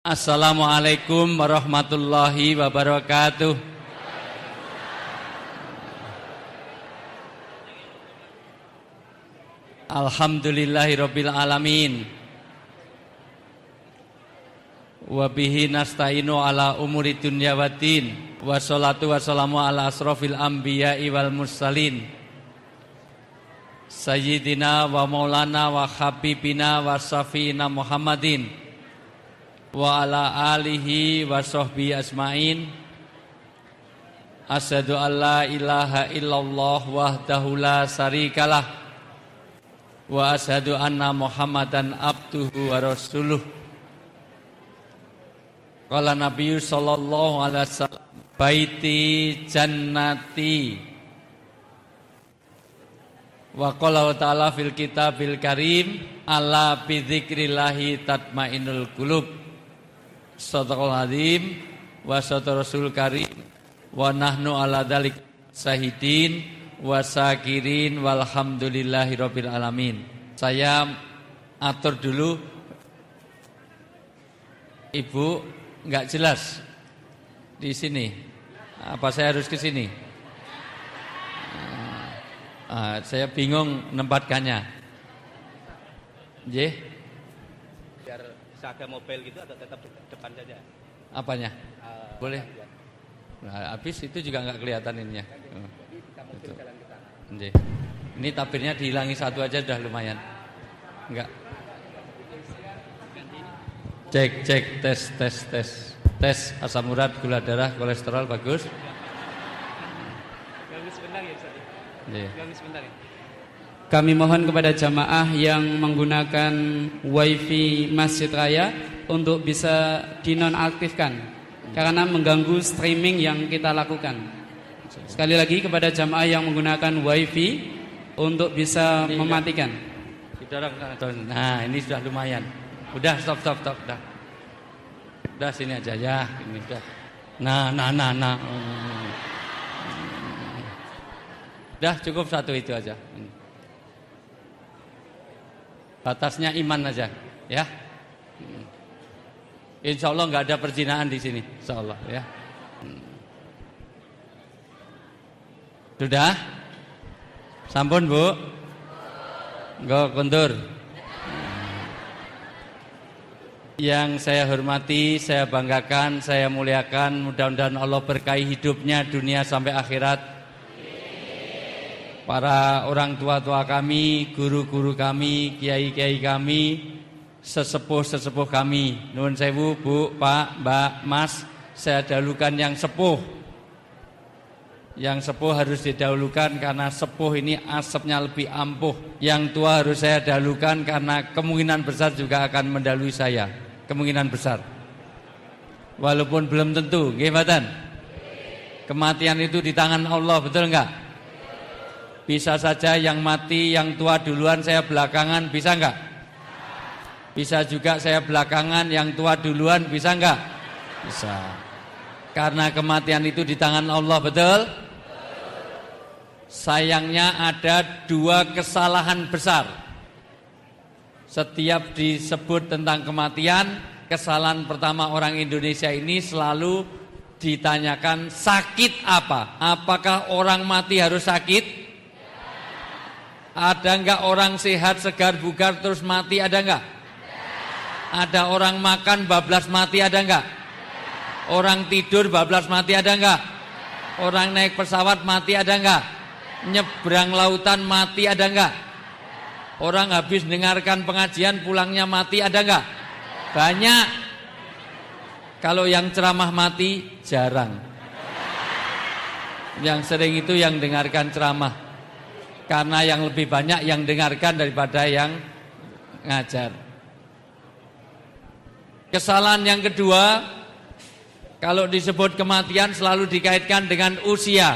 Assalamualaikum warahmatullahi wabarakatuh. Alhamdulillahirabbil alamin. Wa bihi nasta'inu ala umuri dunya waddin. Wassalatu wassalamu ala asrofil anbiya'i wal mursalin. Sayyidina wa maulana wa habibina wa syafi'ina Muhammadin wa ala alihi wa sahbihi asma'in. Asyhadu an la ilaha illallah wahdahu la syarikalah wa asyhadu anna Muhammadan abduhu wa rasuluh. Qala Nabi sallallahu alaihi wasallam, baiti jannati. Wa qala ta'ala fil kitabil karim, ala bi dzikrillahi tatmainnul qulub. Shadaqal azim wa shadaqa rasul karim wa nahnu ala dzalik syahidin wa syakirin walhamdulillahirabbil alamin. Saya atur dulu, Ibu enggak jelas di sini. Apa saya harus ke sini? Saya bingung menempatkannya. Nggih. Biar bisa ada mobil gitu atau tetap depan saja? Apanya? Boleh. Nah, habis itu juga enggak kelihatan ininya. Jadi kita mobil jalan ke sana. Nggih. Ini tabirnya dihilangi satu aja sudah lumayan. Enggak. Cek tes asam urat, gula darah, kolesterol bagus. Ganggu sebentar ya Ustaz. Ganggu sebentar ya. Kami mohon kepada jamaah yang menggunakan wifi Masjid Raya untuk bisa dinonaktifkan karena mengganggu streaming yang kita lakukan. Sekali lagi kepada jamaah yang menggunakan wifi untuk bisa mematikan. Nah, ini sudah lumayan. Udah stop udah. Udah sini aja ya, ini udah. Nah. Udah cukup satu itu aja. Batasnya iman aja, ya. Insya Allah nggak ada perzinahan di sini, insya Allah, ya. Sudah? Sampun Bu? Nggak kondur. Yang saya hormati, saya banggakan, saya muliakan, mudah-mudahan Allah berkahi hidupnya dunia sampai akhirat. Para orang tua-tua kami, guru-guru kami, kiai-kiai kami, sesepuh-sesepuh kami. Nuwun sewu Bu, Pak, Mbak, Mas, saya dahulukan yang sepuh. Yang sepuh harus didahulukan karena sepuh ini asapnya lebih ampuh. Yang tua harus saya dahulukan karena kemungkinan besar juga akan mendahului saya. Kemungkinan besar. Walaupun belum tentu, nggih mboten? Kematian itu di tangan Allah, betul enggak? Bisa saja yang mati yang tua duluan, saya belakangan, bisa enggak? Bisa juga saya belakangan, yang tua duluan, bisa enggak? Bisa. Karena kematian itu di tangan Allah, betul? Sayangnya ada dua kesalahan besar. Setiap disebut tentang kematian, kesalahan pertama orang Indonesia ini selalu ditanyakan sakit apa? Apakah orang mati harus sakit? Ada enggak orang sehat, segar, bugar terus mati, ada enggak? Ada orang makan bablas mati, ada enggak? Orang tidur bablas mati, ada enggak? Orang naik pesawat mati, ada enggak? Nyebrang lautan mati, ada enggak? Orang habis dengarkan pengajian pulangnya mati, ada enggak? Banyak. Kalau yang ceramah mati jarang. Yang sering itu yang dengarkan ceramah. Karena yang lebih banyak yang dengarkan daripada yang ngajar. Kesalahan yang kedua, kalau disebut kematian selalu dikaitkan dengan usia.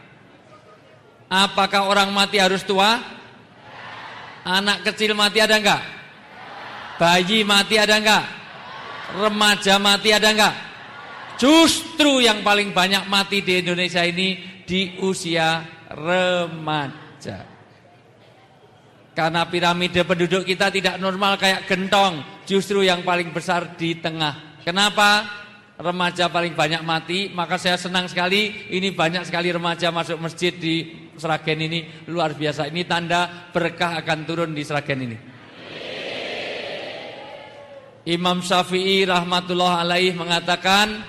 Apakah orang mati harus tua? Anak kecil mati ada enggak? Bayi mati ada enggak? Remaja mati ada enggak? Justru yang paling banyak mati di Indonesia ini di usia remaja. Karena piramida penduduk kita tidak normal kayak gentong, justru yang paling besar di tengah Kenapa remaja paling banyak mati? Maka saya senang sekali, ini banyak sekali remaja masuk masjid di Sragen ini, luar biasa. Ini tanda berkah akan turun di Sragen ini. Imam Syafi'i rahmatullah alaih mengatakan,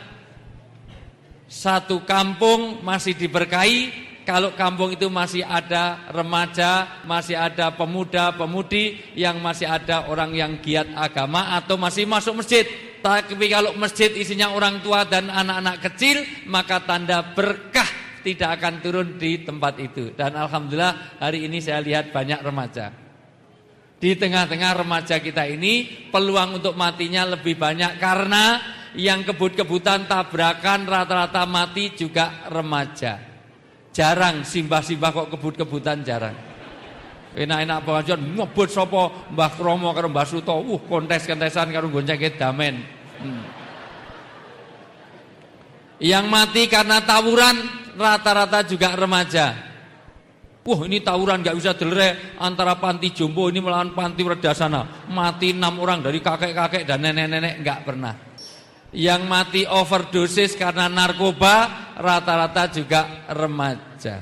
satu kampung masih diberkahi kalau kampung itu masih ada remaja, masih ada pemuda-pemudi, yang masih ada orang yang giat agama atau masih masuk masjid. Tapi kalau masjid isinya orang tua dan anak-anak kecil, maka tanda berkah tidak akan turun di tempat itu. Dan alhamdulillah hari ini saya lihat banyak remaja. Di tengah-tengah remaja kita ini peluang untuk matinya lebih banyak, karena yang kebut-kebutan tabrakan rata-rata mati juga remaja. Jarang simbah-simbah kok kebut-kebutan, jarang. Enak-enak pengajian ngebut sapa Mbah Kromo karo Mbah Suto, kontes-kontesan karo gonceng damen. Yang mati karena tawuran rata-rata juga remaja. Ini tawuran gak bisa delere antara panti jompo ini melawan panti Redasana. Mati 6 orang dari kakek-kakek dan nenek-nenek, gak pernah. Yang mati overdosis karena narkoba rata-rata juga remaja.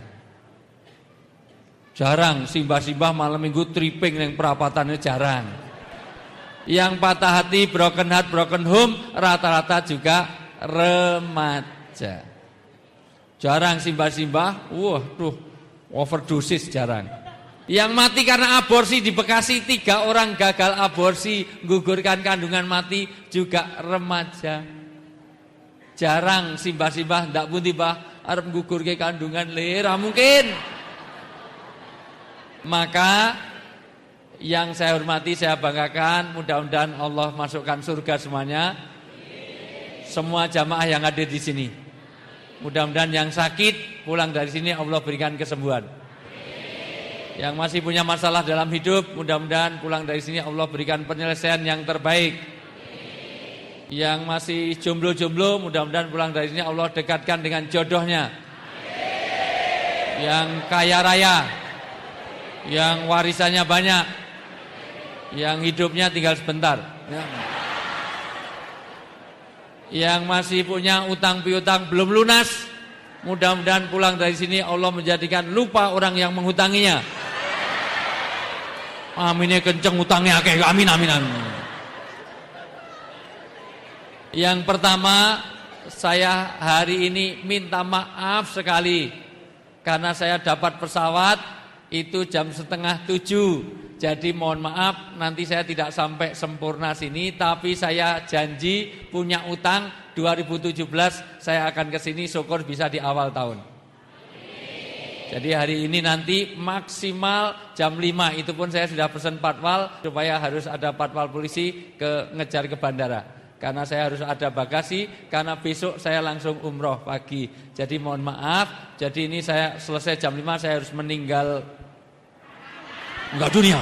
Jarang simbah-simbah malam minggu tripping yang perapatannya, jarang. Yang patah hati, broken heart, broken home rata-rata juga remaja. Jarang simbah-simbah overdosis, jarang. Yang mati karena aborsi di Bekasi 3 orang gagal aborsi, gugurkan kandungan, mati juga remaja. Jarang simbah-simbah ndak pun tiba arep gugurke kandungan, ra mungkin. Maka yang saya hormati, saya banggakan, mudah-mudahan Allah masukkan surga semuanya. Semua jamaah yang ada di sini. Mudah-mudahan yang sakit pulang dari sini Allah berikan kesembuhan. Yang masih punya masalah dalam hidup, mudah-mudahan pulang dari sini Allah berikan penyelesaian yang terbaik. Yang masih jomblo-jomblo, mudah-mudahan pulang dari sini Allah dekatkan dengan jodohnya. Yang kaya raya, yang warisannya banyak, yang hidupnya tinggal sebentar. Yang masih punya utang piutang belum lunas, mudah-mudahan pulang dari sini Allah menjadikan lupa orang yang menghutanginya. Aminnya kenceng, utangnya akeh. Amin, amin, amin. Yang pertama, saya hari ini minta maaf sekali karena saya dapat pesawat itu jam 6:30. Jadi mohon maaf, nanti saya tidak sampai sempurna sini, tapi saya janji punya utang 2017 saya akan ke sini, syukur bisa di awal tahun. Jadi hari ini nanti maksimal jam 5, itu pun saya sudah pesan patwal supaya harus ada patwal polisi ngejar ke bandara. Karena saya harus ada bagasi, karena besok saya langsung umroh pagi. Jadi mohon maaf, jadi ini saya selesai jam 5 saya harus meninggal. Enggak dunia.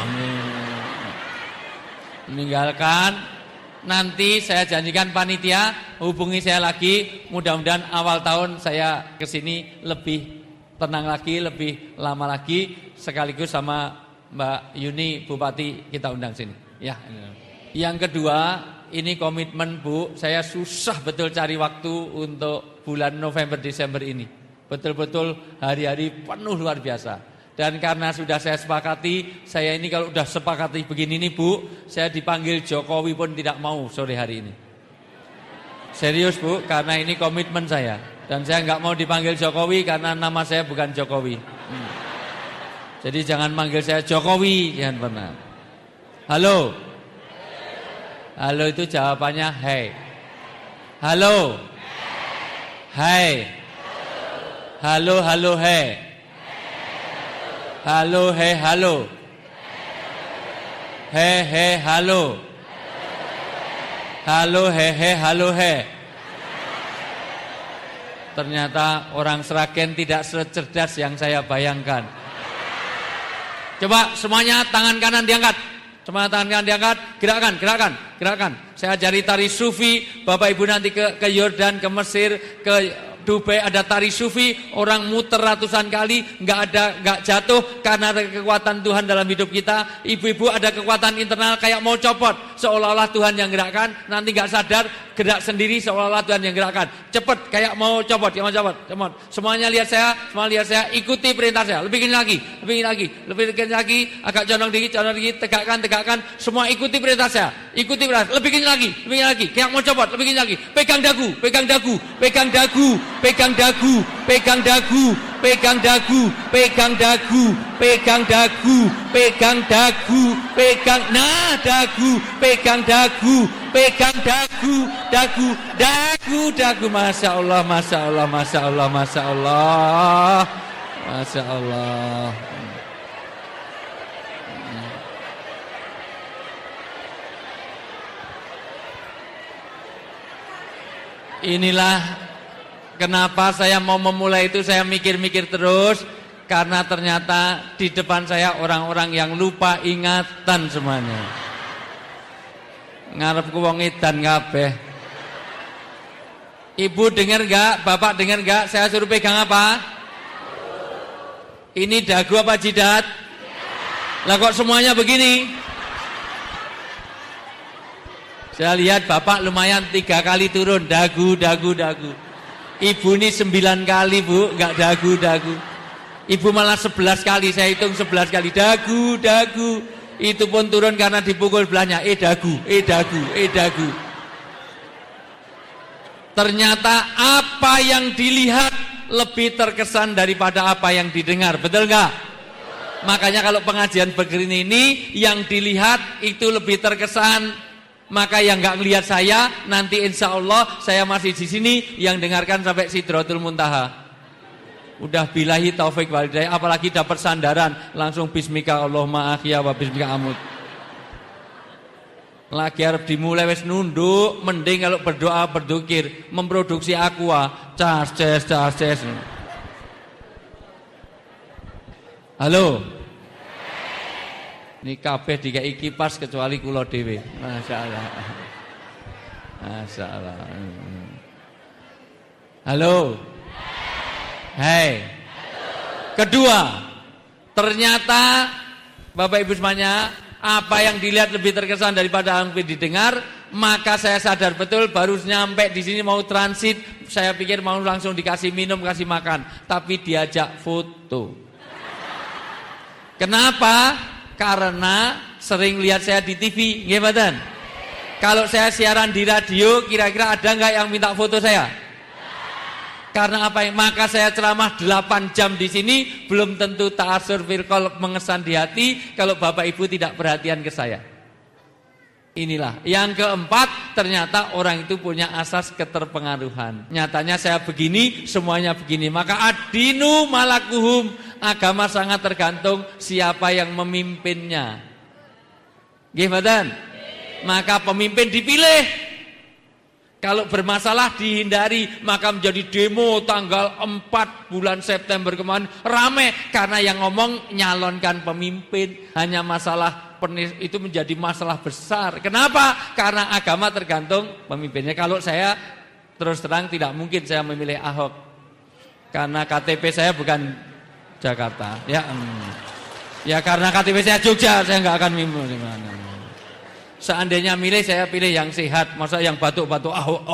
Meninggalkan. Nanti saya janjikan panitia hubungi saya lagi, mudah-mudahan awal tahun saya ke sini lebih tenang lagi, lebih lama lagi, sekaligus sama Mbak Yuni Bupati kita undang sini. Ya. Yang kedua, ini komitmen Bu, saya susah betul cari waktu untuk bulan November Desember ini. Betul-betul hari-hari penuh luar biasa. Dan karena sudah saya sepakati, saya ini kalau sudah sepakati begini nih Bu, saya dipanggil Jokowi pun tidak mau sore hari ini. Serius Bu, karena ini komitmen saya. Dan saya nggak mau dipanggil Jokowi karena nama saya bukan Jokowi. Jadi jangan manggil saya Jokowi, jangan pernah. Halo. Halo itu jawabannya hey. Halo. Hai. Halo, halo, hey. Halo, hey, halo. Hey, hey, halo. Halo, hey, hey, halo, hey. Ternyata orang Sragen tidak secerdas yang saya bayangkan. Coba semuanya tangan kanan diangkat. Semua tangan kanan diangkat. Gerakan, gerakan, gerakan. Saya ajari tari sufi. Bapak Ibu nanti ke Yordan, ke Mesir, ke Dubai ada tari sufi. Orang muter ratusan kali, nggak jatuh karena ada kekuatan Tuhan dalam hidup kita. Ibu-ibu ada kekuatan internal kayak mau copot. seolah-olah Tuhan yang gerakkan, nanti nggak sadar gerak sendiri seolah-olah Tuhan yang gerakkan. Cepet kayak mau copot, semuanya lihat saya, ikuti perintah saya. Lebih kencang lagi, agak condong dikit, tegakkan, semua ikuti perintah saya. Ikuti perintah, lebih kencang lagi, kayak mau copot, lebih kencang lagi. Pegang dagu, dagu. Masya Allah. Inilah kenapa saya mau memulai itu, saya mikir-mikir terus. Karena ternyata di depan saya orang-orang yang lupa ingatan semuanya. Ngarepku wong edan kabeh. Ibu dengar enggak? Bapak dengar enggak? Saya suruh pegang apa? Ini dagu apa jidat? Lah kok semuanya begini? Saya lihat bapak lumayan 3 kali turun, dagu. Ibu ini 9 kali bu, enggak dagu. Ibu malah 11 kali, saya hitung 11 kali, dagu. Itu pun turun karena dipukul belahnya, dagu. Ternyata apa yang dilihat lebih terkesan daripada apa yang didengar, betul enggak? Makanya kalau pengajian begini ini, yang dilihat itu lebih terkesan. Maka yang enggak ngelihat saya, nanti insya Allah saya masih di sini, yang dengarkan sampai Sidratul Muntaha. Udah billahi taufik walhidayah, apalagi dapat sandaran langsung bismika Allahumma ahya wa bismika amut. Lagi harap dimulai wis nunduk, mending kalau berdoa berdukir, memproduksi aqua, cas. Halo. Ini kabeh dikai kipas kecuali kula dhewe. Masyaallah. Halo. Hei. Kedua, ternyata Bapak Ibu semuanya, apa yang dilihat lebih terkesan daripada yang didengar, maka saya sadar betul baru nyampe di sini mau transit, saya pikir mau langsung dikasih minum, kasih makan, tapi diajak foto. Kenapa? Karena sering lihat saya di TV, nggih mboten? Kalau saya siaran di radio, kira-kira ada enggak yang minta foto saya? Karena apa? Maka saya ceramah 8 jam di sini, belum tentu ta'asur fil qalb, mengesan di hati kalau Bapak Ibu tidak perhatian ke saya. Inilah. Yang keempat, ternyata orang itu punya asas keterpengaruhan. Nyatanya saya begini, semuanya begini. Maka adinu malakuhum, agama sangat tergantung siapa yang memimpinnya. Nggih mboten? Maka pemimpin dipilih. Kalau bermasalah dihindari, maka menjadi demo tanggal 4 bulan September kemarin rame karena yang ngomong nyalonkan pemimpin, hanya masalah itu menjadi masalah besar. Kenapa? Karena agama tergantung pemimpinnya. Kalau saya terus terang tidak mungkin saya memilih Ahok karena KTP saya bukan Jakarta. Ya karena KTP saya Jogja, saya nggak akan memilih mana. Seandainya milih, saya pilih yang sehat. Masa yang batuk-batuk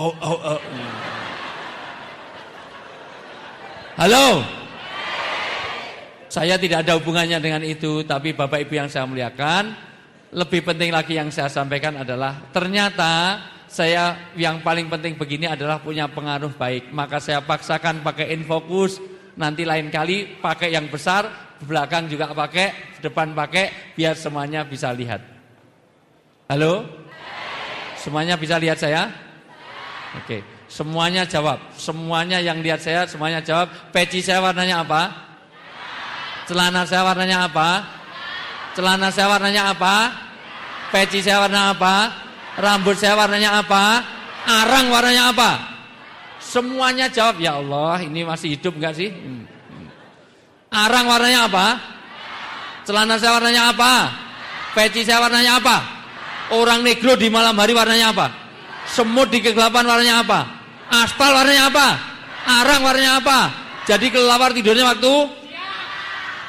Halo. Saya tidak ada hubungannya dengan itu, tapi Bapak Ibu yang saya muliakan, lebih penting lagi yang saya sampaikan adalah ternyata saya yang paling penting begini adalah punya pengaruh baik. Maka saya paksakan pakai InFocus, nanti lain kali pakai yang besar, belakang juga pakai, depan pakai, biar semuanya bisa lihat. Halo? Semuanya bisa lihat saya? Oke. Semuanya jawab. Semuanya yang lihat saya, semuanya jawab. Peci saya warnanya apa? Celana saya warnanya apa? Celana saya warnanya apa? Peci saya warna apa? Rambut saya warnanya apa? Arang warnanya apa? Semuanya jawab. Ya Allah, ini masih hidup enggak sih? Arang warnanya apa? Celana saya warnanya apa? Peci saya warnanya apa? Orang negro di malam hari warnanya apa? Semut di kegelapan warnanya apa? Aspal warnanya apa? Arang warnanya apa? Jadi kelelawar tidurnya waktu?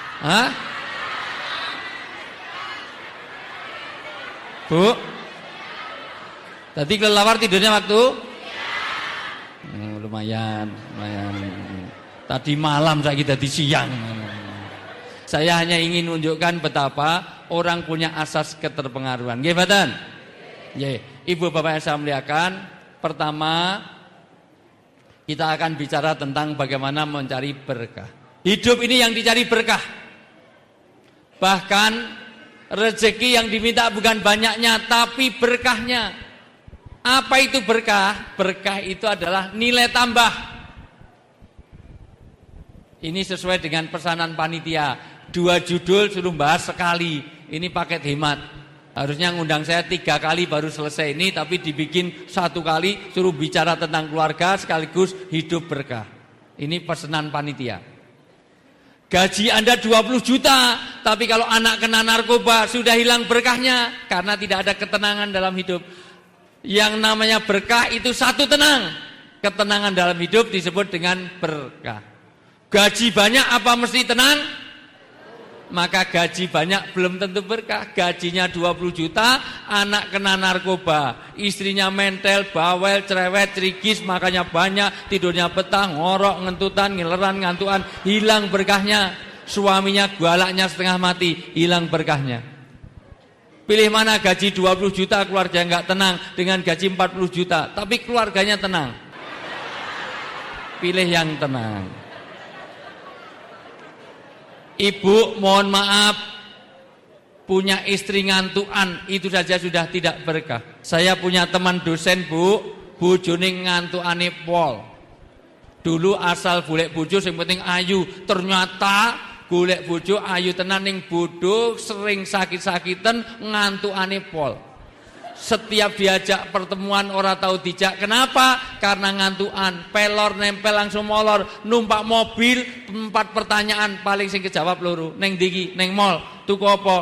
Hah? Bu? Tadi kelelawar tidurnya waktu? Lumayan. Tadi malam saya tadi siang. Saya hanya ingin menunjukkan betapa orang punya asas keterpengaruhan. Nggih mboten? Nggih. Ibu bapak yang saya muliakan, pertama kita akan bicara tentang bagaimana mencari berkah. Hidup ini yang dicari berkah. Bahkan rezeki yang diminta bukan banyaknya tapi berkahnya. Apa itu berkah? Berkah itu adalah nilai tambah. Ini sesuai dengan pesanan panitia. 2 judul suruh bahas sekali. Ini paket hemat. Harusnya ngundang saya 3 kali baru selesai ini, tapi dibikin 1 kali suruh bicara tentang keluarga sekaligus hidup berkah. Ini pesanan panitia. Gaji Anda 20 juta, tapi kalau anak kena narkoba sudah hilang berkahnya karena tidak ada ketenangan dalam hidup. Yang namanya berkah itu satu tenang. Ketenangan dalam hidup disebut dengan berkah. Gaji banyak apa mesti tenang? Maka gaji banyak belum tentu berkah. Gajinya 20 juta, anak kena narkoba, istrinya mentel, bawel, cerewet, cerigis, makanya banyak, tidurnya betah, ngorok, ngentutan, ngileran, ngantuan, hilang berkahnya. Suaminya galaknya setengah mati, hilang berkahnya. Pilih mana gaji 20 juta keluarga enggak tenang dengan gaji 40 juta, tapi keluarganya tenang. Pilih yang tenang. Ibu mohon maaf, punya istri ngantuan itu saja sudah tidak berkah. Saya punya teman dosen bu, bojone ngantuane pol. Dulu asal golek bojo sing penting ayu, ternyata golek bojo ayu tenan ning bodoh, sering sakit-sakiten ngantukane pol. Setiap diajak pertemuan orang tahu dijak. Kenapa? Karena ngantuan, pelor nempel langsung molor. Numpak mobil 4 pertanyaan paling sing kejawab loro. Neng digi, neng mall, tuku apa?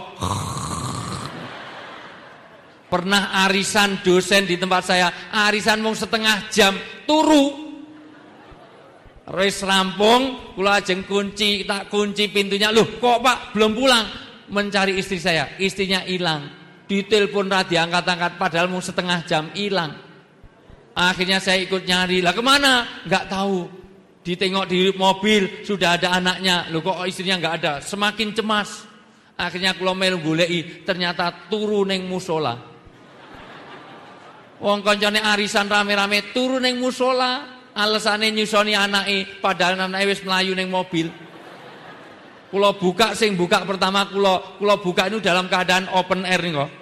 Pernah arisan dosen di tempat saya, arisan mung setengah jam, turu. Wis rampung, kula ajeng kunci, tak kunci pintunya. Loh, kok Pak belum pulang? Mencari istri saya, istrinya hilang. Ditelepon diangkat-angkat padahal mau setengah jam hilang. Akhirnya saya ikut nyari. Lah kemana? Enggak tahu. Ditengok di mobil sudah ada anaknya. Loh kok istrinya enggak ada? Semakin cemas. Akhirnya kula melu goleki, ternyata turu ning musola. Wong kancane arisan rame-rame turu ning musola. Alesane nyusoni anake padahal anake wis mlayu ning mobil. Kula buka, sing buka pertama kula buka itu dalam keadaan open air nih kok.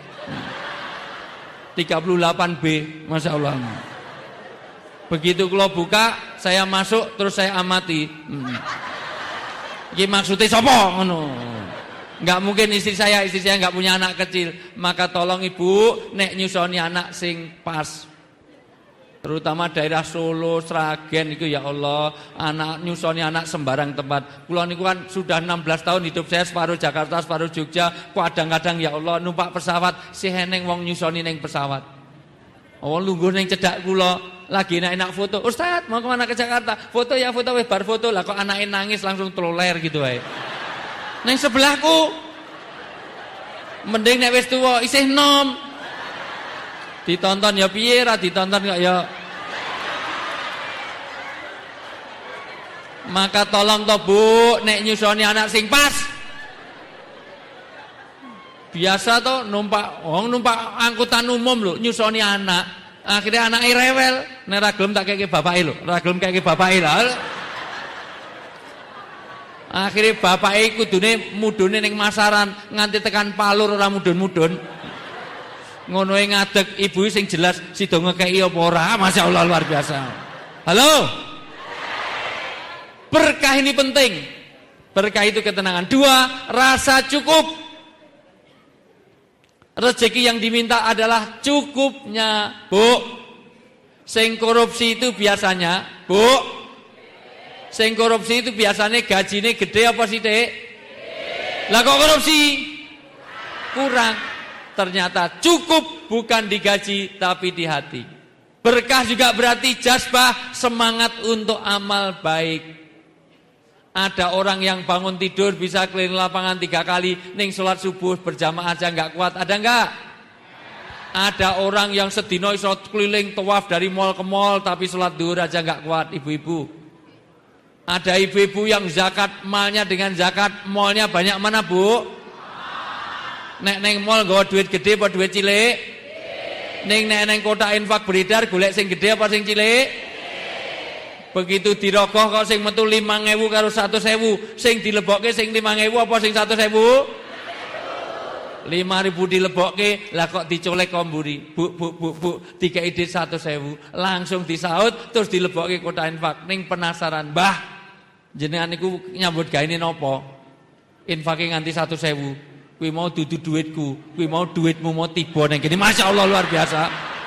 38B, Masya Allah. Begitu kula buka, saya masuk terus saya amati. Iki maksudnya sapa ngono? Enggak mungkin istri saya enggak punya anak kecil. Maka tolong ibu nek nyusoni anak sing pas. Terutama daerah Solo, Sragen itu ya Allah, anak nyusoni anak sembarang tempat. Kula niku kan sudah 16 tahun hidup saya separuh Jakarta, separuh Jogja. Kadang-kadang ya Allah numpak pesawat si heneng wong nyusoni ning pesawat. Oh lungguh ning cedak kula, lagi enak foto. Ustaz, mau kemana ke Jakarta? Foto ya foto wis bar foto. Lah kok anake nangis langsung troler gitu wae. Ning sebelahku. Mending nek wis tuwa isih nom. Ditonton ya piye ra ditonton kok ya. Maka tolong to Bu, nek nyusoni anak sing pas. Biasa to numpak angkutan umum lho nyusoni anak. Akhirnya anake rewel, nek ra gelem tak keke bapake lho, ra gelem keke bapake lho. Akhirnya bapake kudune mudune ning masaran nganti tekan Palur ora mudun-mudun. Ngono e ngadeg ibu sing jelas sida ngekeki apa ora. Masya Allah luar biasa. Halo. Berkah ini penting. Berkah itu ketenangan. 2, rasa cukup. Rezeki yang diminta adalah cukupnya, Bu. Sing korupsi itu biasanya, Bu. Sing korupsi itu biasanya gajine gede apa sithik? Lah kok korupsi? Kurang. Ternyata cukup bukan di gaji tapi di hati. Berkah juga berarti jazbah, semangat untuk amal baik. Ada orang yang bangun tidur bisa keliling lapangan 3 kali, ning sholat subuh berjamaah aja nggak kuat. Ada nggak? Ada orang yang sedino iso keliling tawaf dari mall ke mall tapi sholat duhur aja nggak kuat, ibu-ibu. Ada ibu-ibu yang zakat malnya dengan zakat mallnya banyak mana, Bu? Nek neng mall nggawa duit gede apa duit cilik? Neng kotak infak beredar golek sing gede apa sing cilik? Begitu dirogoh kok sing metu 5.000 karo 100.000, sing dilebokke sing 5.000 apa sing 100.000? 5.000 dilebokke, lah kok dicolek kok mburi. Bu, dikei duit 100.000, langsung disaut terus dilebokke kotak infak. Ning penasaran, "Mbah, jenengan niku nyambut gaene napa? Infake nganti 100.000. Kuwi mau dudu duitku, kuwi mau duitmu mau tiba ning kene." Masyaallah luar biasa.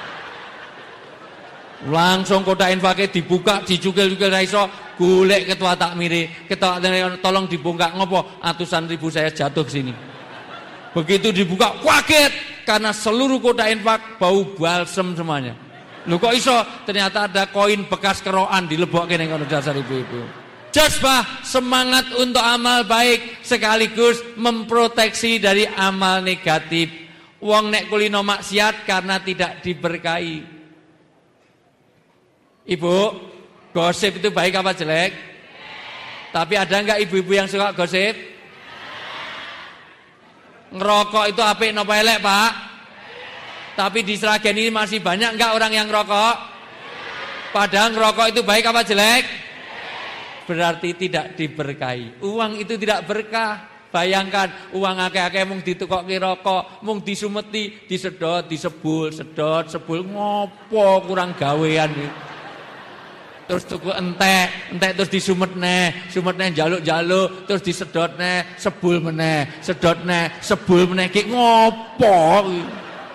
Langsung kotak infake dibuka, dicukil-cukil ra iso, golek ketua takmire. Ketua takmire tolong dibongkar, ngopo? Atusan ribu saya jatuh ke sini. Begitu dibuka, kaget karena seluruh kotak infak bau balsem semuanya. Lho kok iso? Ternyata ada koin bekas kerokan dilebokke ning kono dasar ibu-ibu. Jazbah, semangat untuk amal baik sekaligus memproteksi dari amal negatif. Wong nek kulino maksiat karena tidak diberkahi. Ibu, gosip itu baik apa jelek? Tapi ada enggak ibu-ibu yang suka gosip? Ngerokok itu apik napa elek, Pak? Tapi di Sragen ini masih banyak enggak orang yang ngerokok? Padahal ngerokok itu baik apa jelek? Berarti tidak diberkahi. Uang itu tidak berkah. Bayangkan uang akeh-akeh mung ditukokke rokok, mung disumeti, disedot, disebul, sedot, sebul, ngopo kurang gawean iki. Terus tuku entek terus disumet neh njaluk-njaluk, terus disedot neh, sebul meneh, sedot neh, sebul meneh, ki ngopo iki.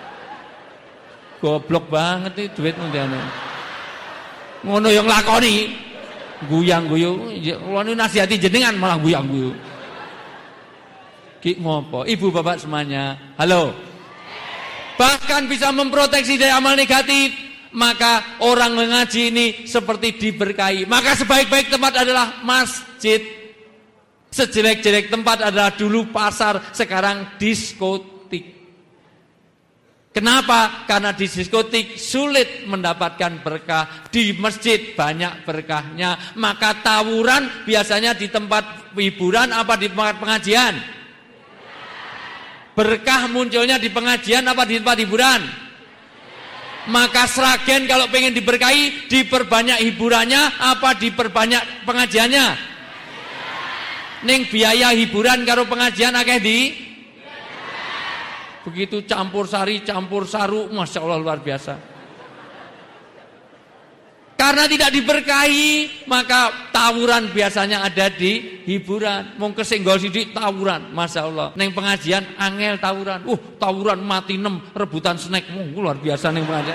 Goblok banget iki duit mundane. Ngono yang lakoni. Guyang-guyu, kula niku nasihati jenengan malah guyang-guyu. Ki ngopo? Ibu bapak semuanya, halo. Bahkan bisa memproteksi dari amal negatif. Maka orang mengaji ini seperti diberkahi. Maka sebaik-baik tempat adalah masjid. Sejelek-jelek tempat adalah dulu pasar, sekarang diskotik. Kenapa? Karena di diskotik sulit mendapatkan berkah. Di masjid banyak berkahnya. Maka tawuran biasanya di tempat hiburan apa di tempat pengajian? Berkah munculnya di pengajian apa di tempat hiburan? Maka Sragen kalau pengen diberkahi, diperbanyak hiburannya apa diperbanyak pengajiannya? Ning biaya hiburan karo pengajian akeh di? Begitu campur sari, campur saru, Masya Allah luar biasa. Karena tidak diberkahi, maka tawuran biasanya ada di hiburan. Mau kesenggol sidik tawuran, Masya Allah. Neng pengajian angel tawuran. Tawuran mati 6, rebutan snack. Luar biasa neng pengajian.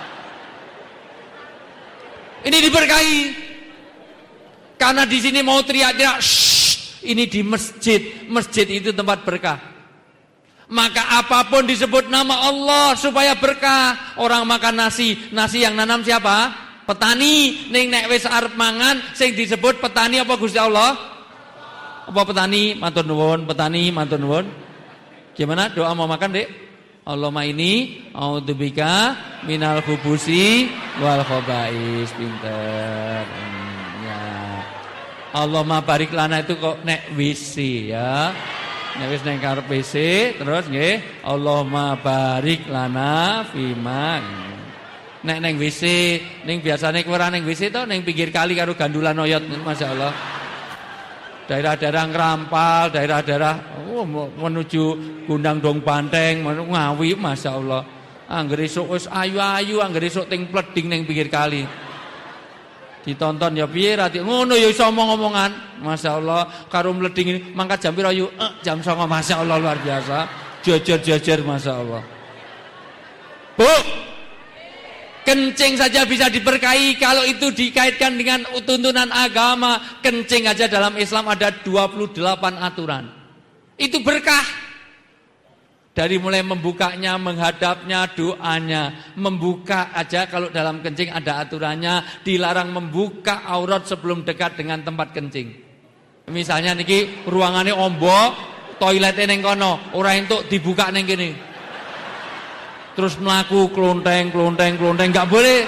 Ini diberkahi. Karena di sini mau teriak-teriak, ini di masjid. Masjid itu tempat berkah. Maka apapun disebut nama Allah supaya berkah. Orang makan nasi yang nanam siapa? Petani. Ning nek wis arep mangan sing disebut petani apa Gusti Allah? Apa petani? Matur nuwun, petani matur nuwun. Gimana doa mau makan, Dek? Allahumma ini a'udzubika minal khubusi wal khaba'is. Pinter. Ya. Allahumma barik lana itu kok nek wisi ya. Nek wis ning karep WC terus nggih Allahumma barik lana fima. Nek neng WC, ning biasane kowe ora ning WC to ning pinggir kali karo gandulan oyot, masyaallah. Daerah-daerah Ngrampal, daerah-daerah menuju Gundang Dong Banteng, Ngawi, masyaallah. Anggere esuk wis ayu-ayu, anggere esuk ting pleding ning pinggir kali. Ditonton ya piye ra ngono ya iso omong-omongan, masyaallah. Karo mleding ini mangkat jam pira yu? Jam 09.00, masyaallah luar biasa. Jejer-jejer masyaallah. Bu, kencing saja bisa diberkahi kalau itu dikaitkan dengan tuntunan agama. Kencing aja dalam Islam ada 28 aturan. Itu berkah. Dari mulai membukanya, menghadapnya, doanya. Membuka aja kalau dalam kencing ada aturannya. Dilarang membuka aurat sebelum dekat dengan tempat kencing. Misalnya niki ruangannya ombo, toiletnya neng kono, ora entuk dibuka neng kene. terus melaku klonteng, nggak boleh.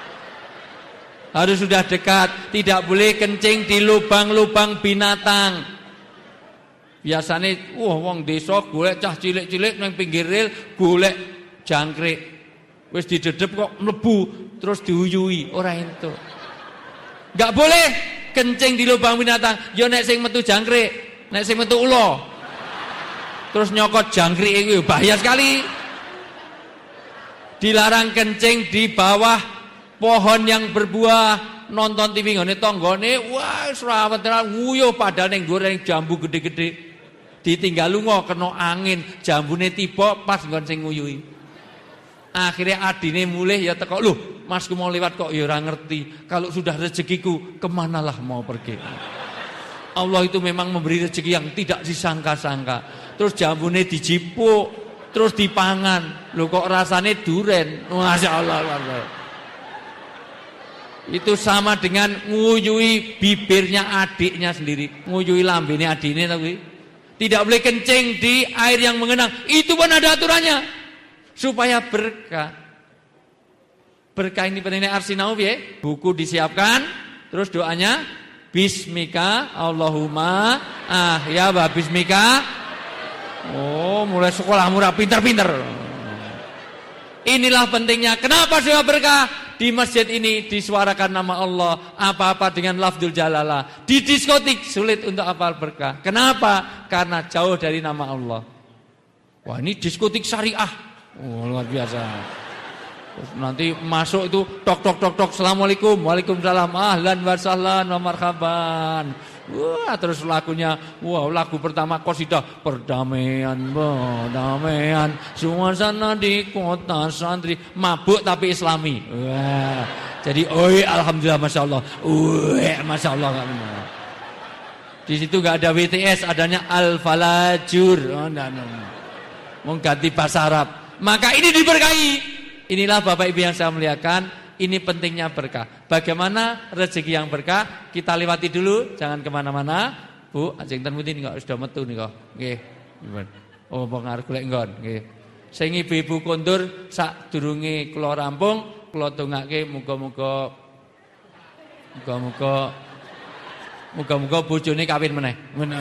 Harus sudah dekat, tidak boleh kencing di lubang-lubang binatang. Biasanya, wong desa golek cah cilik-cilik nang pinggir rel, golek jangkrik. Wis didedep kok mlebu, terus diuyui, ora entuk. Enggak boleh kencing di lubang binatang. Ya nek sing metu jangkrik, nek sing metu ula. Terus nyokot jangkrik iku bahaya sekali. Dilarang kencing di bawah pohon yang berbuah. Nonton TV ngene tanggane, wah srawet tenan nguyuh padahal ning goreng jambu gede-gede. Ditinggal lunga kena angin, jambune tiba pas nggon sing nguyuhi. Akhirnya adine mulih ya teko, "Loh, Masku mau lewat kok ya ora ngerti. Kalau sudah rezekiku, kemanalah mau pergi?" Allah itu memang memberi rezeki yang tidak disangka-sangka. Terus jambune dijipuk, terus dipangan. Loh kok rasane duren. Masya Allah. Itu sama dengan nguyui bibirnya adiknya sendiri, nguyui lambene adiknya tapi tidak boleh kencing di air yang mengenang. Itu pun ada aturannya supaya berkah. Berkah ini pentingnya arsinau ya. Buku disiapkan, terus doanya Bismika Allahumma ya bismika. Oh, mulai sekolah murah pinter-pinter. Inilah pentingnya. Kenapa supaya berkah? Di masjid ini disuarakan nama Allah, apa-apa dengan lafzul jalalah. Di diskotik sulit untuk hafal berkah. Kenapa? Karena jauh dari nama Allah. Wah, ini diskotik syariah. Oh, luar biasa. Terus nanti masuk itu tok. Assalamualaikum, waalaikumsalam, ahlan wa sahlan wa marhaban. Wah, terus lagunya, lagu pertama qasidah perdamaian, suasana di kota santri, mabuk tapi islami. Wah, jadi alhamdulillah, masya Allah, masya Allah. Di situ nggak ada WTS, adanya al-falajur. Mau ganti bahasa Arab. Maka ini diberkahi. Inilah Bapak Ibu yang saya muliakan. Ini pentingnya berkah. Bagaimana rezeki yang berkah? Kita lewati dulu, jangan kemana-mana. Bu, ajeng ten mutin kok sudah metu nih kok. Nggih. Oh, pengaruh golek nggon. Nggih. Sing ibu-ibu kondur sak durunge kula rampung, kula dongake muga-muga bojone kawin meneh.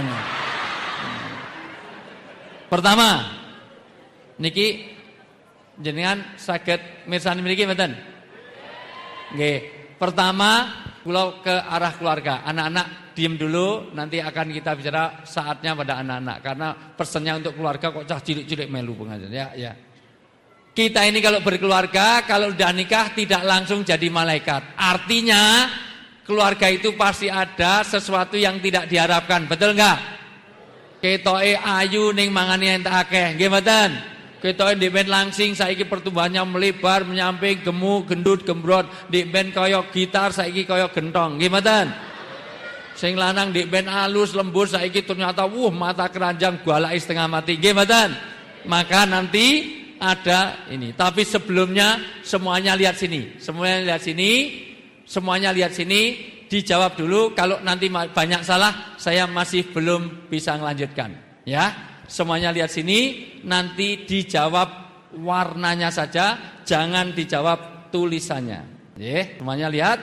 Pertama, niki jenengan saged mirsani mriki mboten? Nggih. Pertama, kula ke arah keluarga. Anak-anak diam dulu, nanti akan kita bicara saatnya pada anak-anak karena pesannya untuk keluarga kok cah cilik-cilik melu pengajian ya. Kita ini kalau berkeluarga, kalau udah nikah tidak langsung jadi malaikat. Artinya keluarga itu pasti ada sesuatu yang tidak diharapkan. Betul enggak? Ketoke ayu ning mangane entek akeh. Nggih mboten? Ketoke ndek ben langsing saiki pertumbuhannya melebar, menyamping, gemuk, gendut, gembrot, ndek ben kaya gitar saiki kaya gentong. Nggih mboten? Sing lanang ndek ben alus, lembut saiki ternyata mata keranjang galake setengah mati. Nggih mboten? Maka nanti ada ini. Tapi sebelumnya semuanya lihat sini. Semuanya lihat sini, dijawab dulu. Kalau nanti banyak salah, saya masih belum bisa melanjutkan. Ya. Semuanya lihat sini, nanti dijawab warnanya saja, jangan dijawab tulisannya. Semuanya lihat.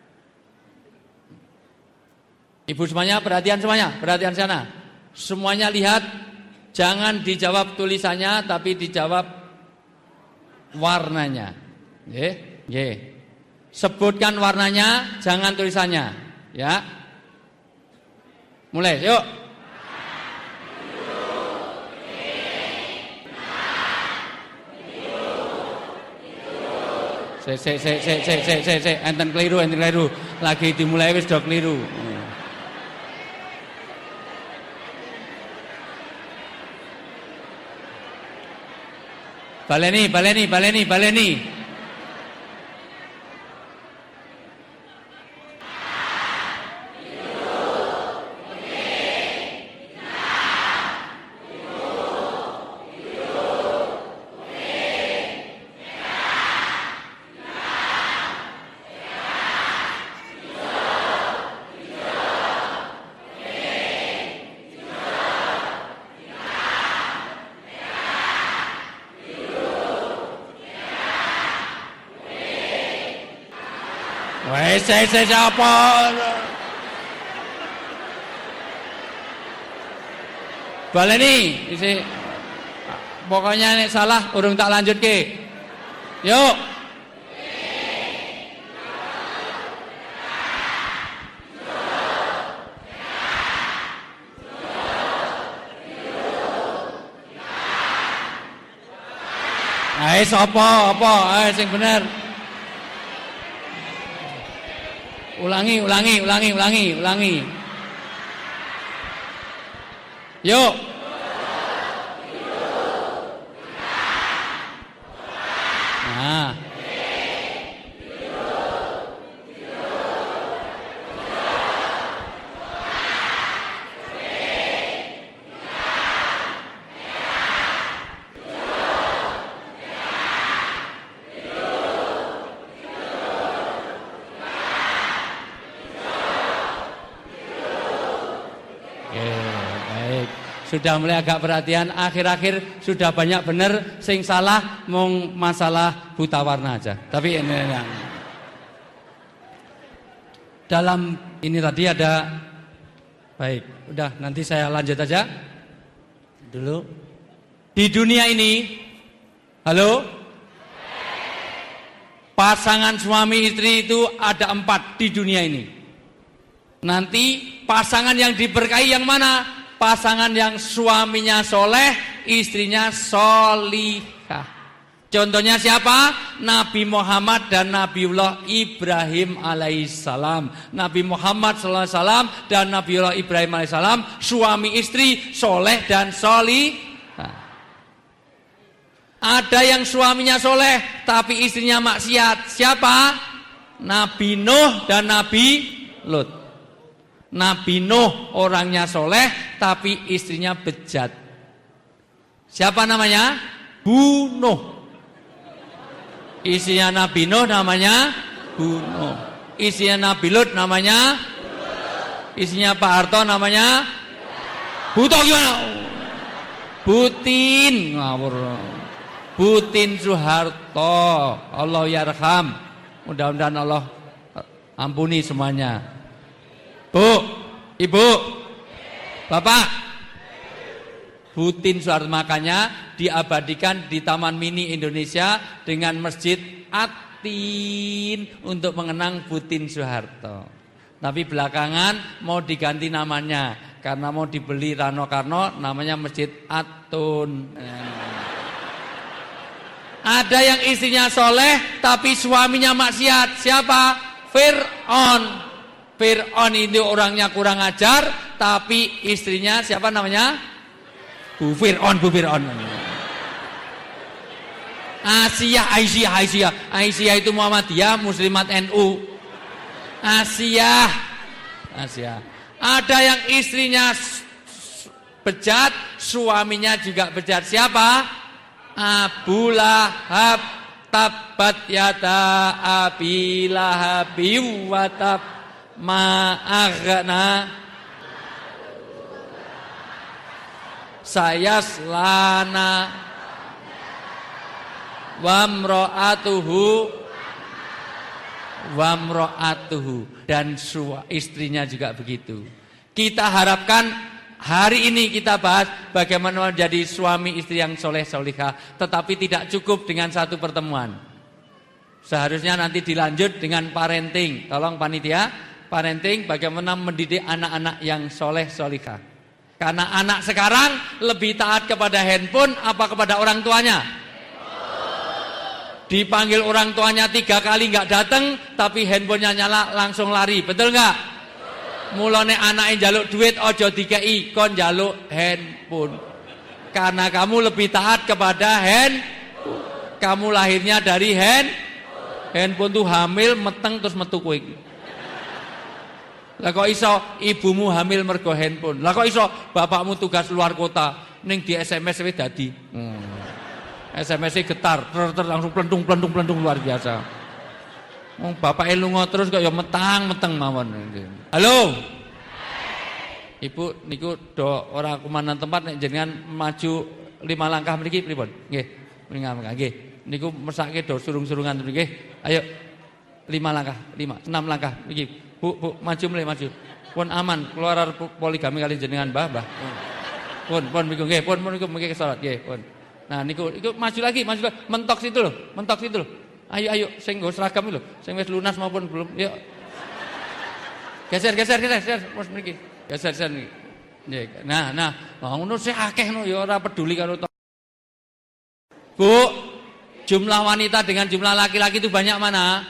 Ibu semuanya perhatian sana. Semuanya lihat, jangan dijawab tulisannya, tapi dijawab warnanya. Sebutkan warnanya, jangan tulisannya. Ya. Mulai, yuk. Enten keliru. Lagi dimulai wis do keliru. Baleni. Siapa? Baleni isi. Pokoknya nek salah urung tak lanjutke. Yuk. Ayo sapa? Apa? Ayo sing bener. Ulangi. Yuk. Nah. Sudah mulai agak perhatian, akhir-akhir sudah banyak bener, sing salah mung masalah buta warna aja. Tapi ini dalam ini tadi ada, baik, udah nanti saya lanjut aja dulu. Di dunia ini, halo, pasangan suami istri itu ada 4 di dunia ini. Nanti pasangan yang diberkahi yang mana? Pasangan yang suaminya soleh, istrinya solihah. Contohnya siapa? Nabi Muhammad dan Nabiullah Ibrahim alaihissalam. Nabi Muhammad sallallahu alaihi wasallam dan Nabiullah Ibrahim alaihissalam, suami istri soleh dan solihah. Ada yang suaminya soleh tapi istrinya maksiat. Siapa? Nabi Nuh dan Nabi Lut. Nabi Nuh orangnya soleh tapi istrinya bejat. Siapa namanya? Bu Nuh. Istrinya Nabi Nuh namanya Bu Nuh. Istrinya Nabi Lut namanya, istrinya Pak Harto namanya Buto gimana? Butin ngawur. Butin Soeharto. Allah yarham. Mudah-mudahan Allah ampuni semuanya. Bu, Ibu, Bapak, Butin Soeharto, makanya diabadikan di Taman Mini Indonesia dengan Masjid Atin untuk mengenang Butin Soeharto. Tapi belakangan mau diganti namanya karena mau dibeli Rano Karno, namanya Masjid Atun. Ada yang istrinya soleh tapi suaminya maksiat. Siapa? Fir'aun. Fir'aun itu orangnya kurang ajar, tapi istrinya siapa namanya? Bu Fir'aun. Aisyah itu Muhammadiyah, Muslimat NU. Aisyah. Ada yang istrinya bejat, suaminya juga bejat. Siapa? Abu Lahab. Tabbat yada Abi Lahabi wa tab. Ma'aghna sayaslana wamro'atuhu dan istrinya juga begitu. Kita harapkan hari ini kita bahas bagaimana menjadi suami istri yang soleh solihah, tetapi tidak cukup dengan satu pertemuan. Seharusnya nanti dilanjut dengan parenting. Tolong panitia, parenting bagaimana mendidik anak-anak yang soleh solihah. Karena anak sekarang lebih taat kepada handphone apa kepada orang tuanya? Dipanggil orang tuanya 3 kali nggak datang, tapi handphonenya nyala langsung lari, betul nggak? Mulane anake njaluk duit ojo dikei, kon njaluk handphone. Karena kamu lebih taat kepada handphone. Kamu lahirnya dari handphone tuh hamil meteng terus metu kowe iki. Lah kok iso ibumu hamil mergo handphone? Lah kok iso bapakmu tugas luar kota ning di SMS wis dadi. SMS-e getar, langsung plentung luar biasa. Wong bapake lunga terus kok ya metang mawon. Halo. Ibu niku do ora kumanan tempat nek jenengan maju 5 langkah mriki pripun? Nggih, nggih. Niku mesake do surung-surungan nggih. Ayo. 5 langkah, 6 langkah. Iki, Bu, maju mulai maju. Pun aman, keluar poligami kali jenengan Mbah. Pun niku nggih, pun niku mengke salat nggih, pun. Nah niku maju lagi, mentok situ loh. Ayo sing nggo seragam lho, sing wis lunas maupun belum. Yuk. Geser. Mas mriki. Geser niki. Nggih. Nah, ngono sih akeh no ya ora peduli karo Bu, jumlah wanita dengan jumlah laki-laki itu banyak mana?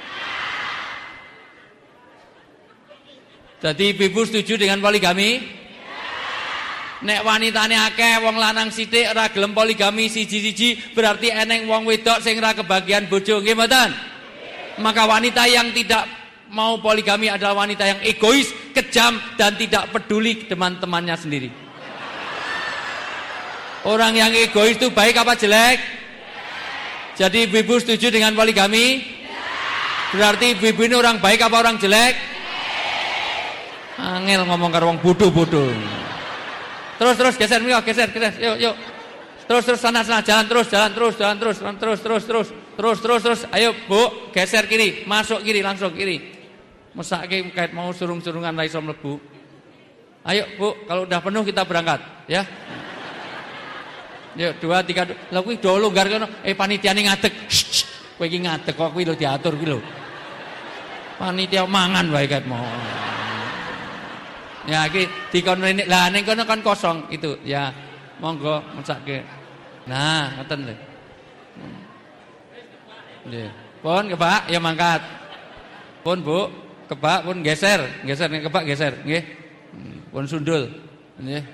Jadi ibu setuju dengan poligami? Nek wanitane akeh, wong lanang sithik ora gelem poligami siji-siji, berarti eneng wong wedok sing ora kebagian bojo, nggih mboten? Maka wanita yang tidak mau poligami adalah wanita yang egois, kejam dan tidak peduli teman-temannya sendiri. Orang yang egois itu baik apa jelek? Jadi ibu setuju dengan poligami? Berarti ibu ini orang baik apa orang jelek? Angel ngomong karo wong bodoh-bodoh. Terus geser. Yuk. Terus sana jalan terus. Ayo Bu, geser kiri, masuk kiri langsung kiri. Mesake kait mau surung-surungan ra iso mlebu. Ayo Bu, kalau udah penuh kita berangkat, ya. Yuk 2 3. Lah kuwi do longgar kono. Panitiane ngadeg. Kowe iki ngadeg kok kuwi lho diatur kuwi lho. Panitia mangan wae kait mau. Ya iki dikon rene. Lah ning kono kan kosong itu. Ya. Monggo mesake. Nah, ngoten lho. Nggih. Pun kebak ya mangkat. Pun Bu, kebak pun geser ning kebak geser, nggih. Pun sundul. Nggih.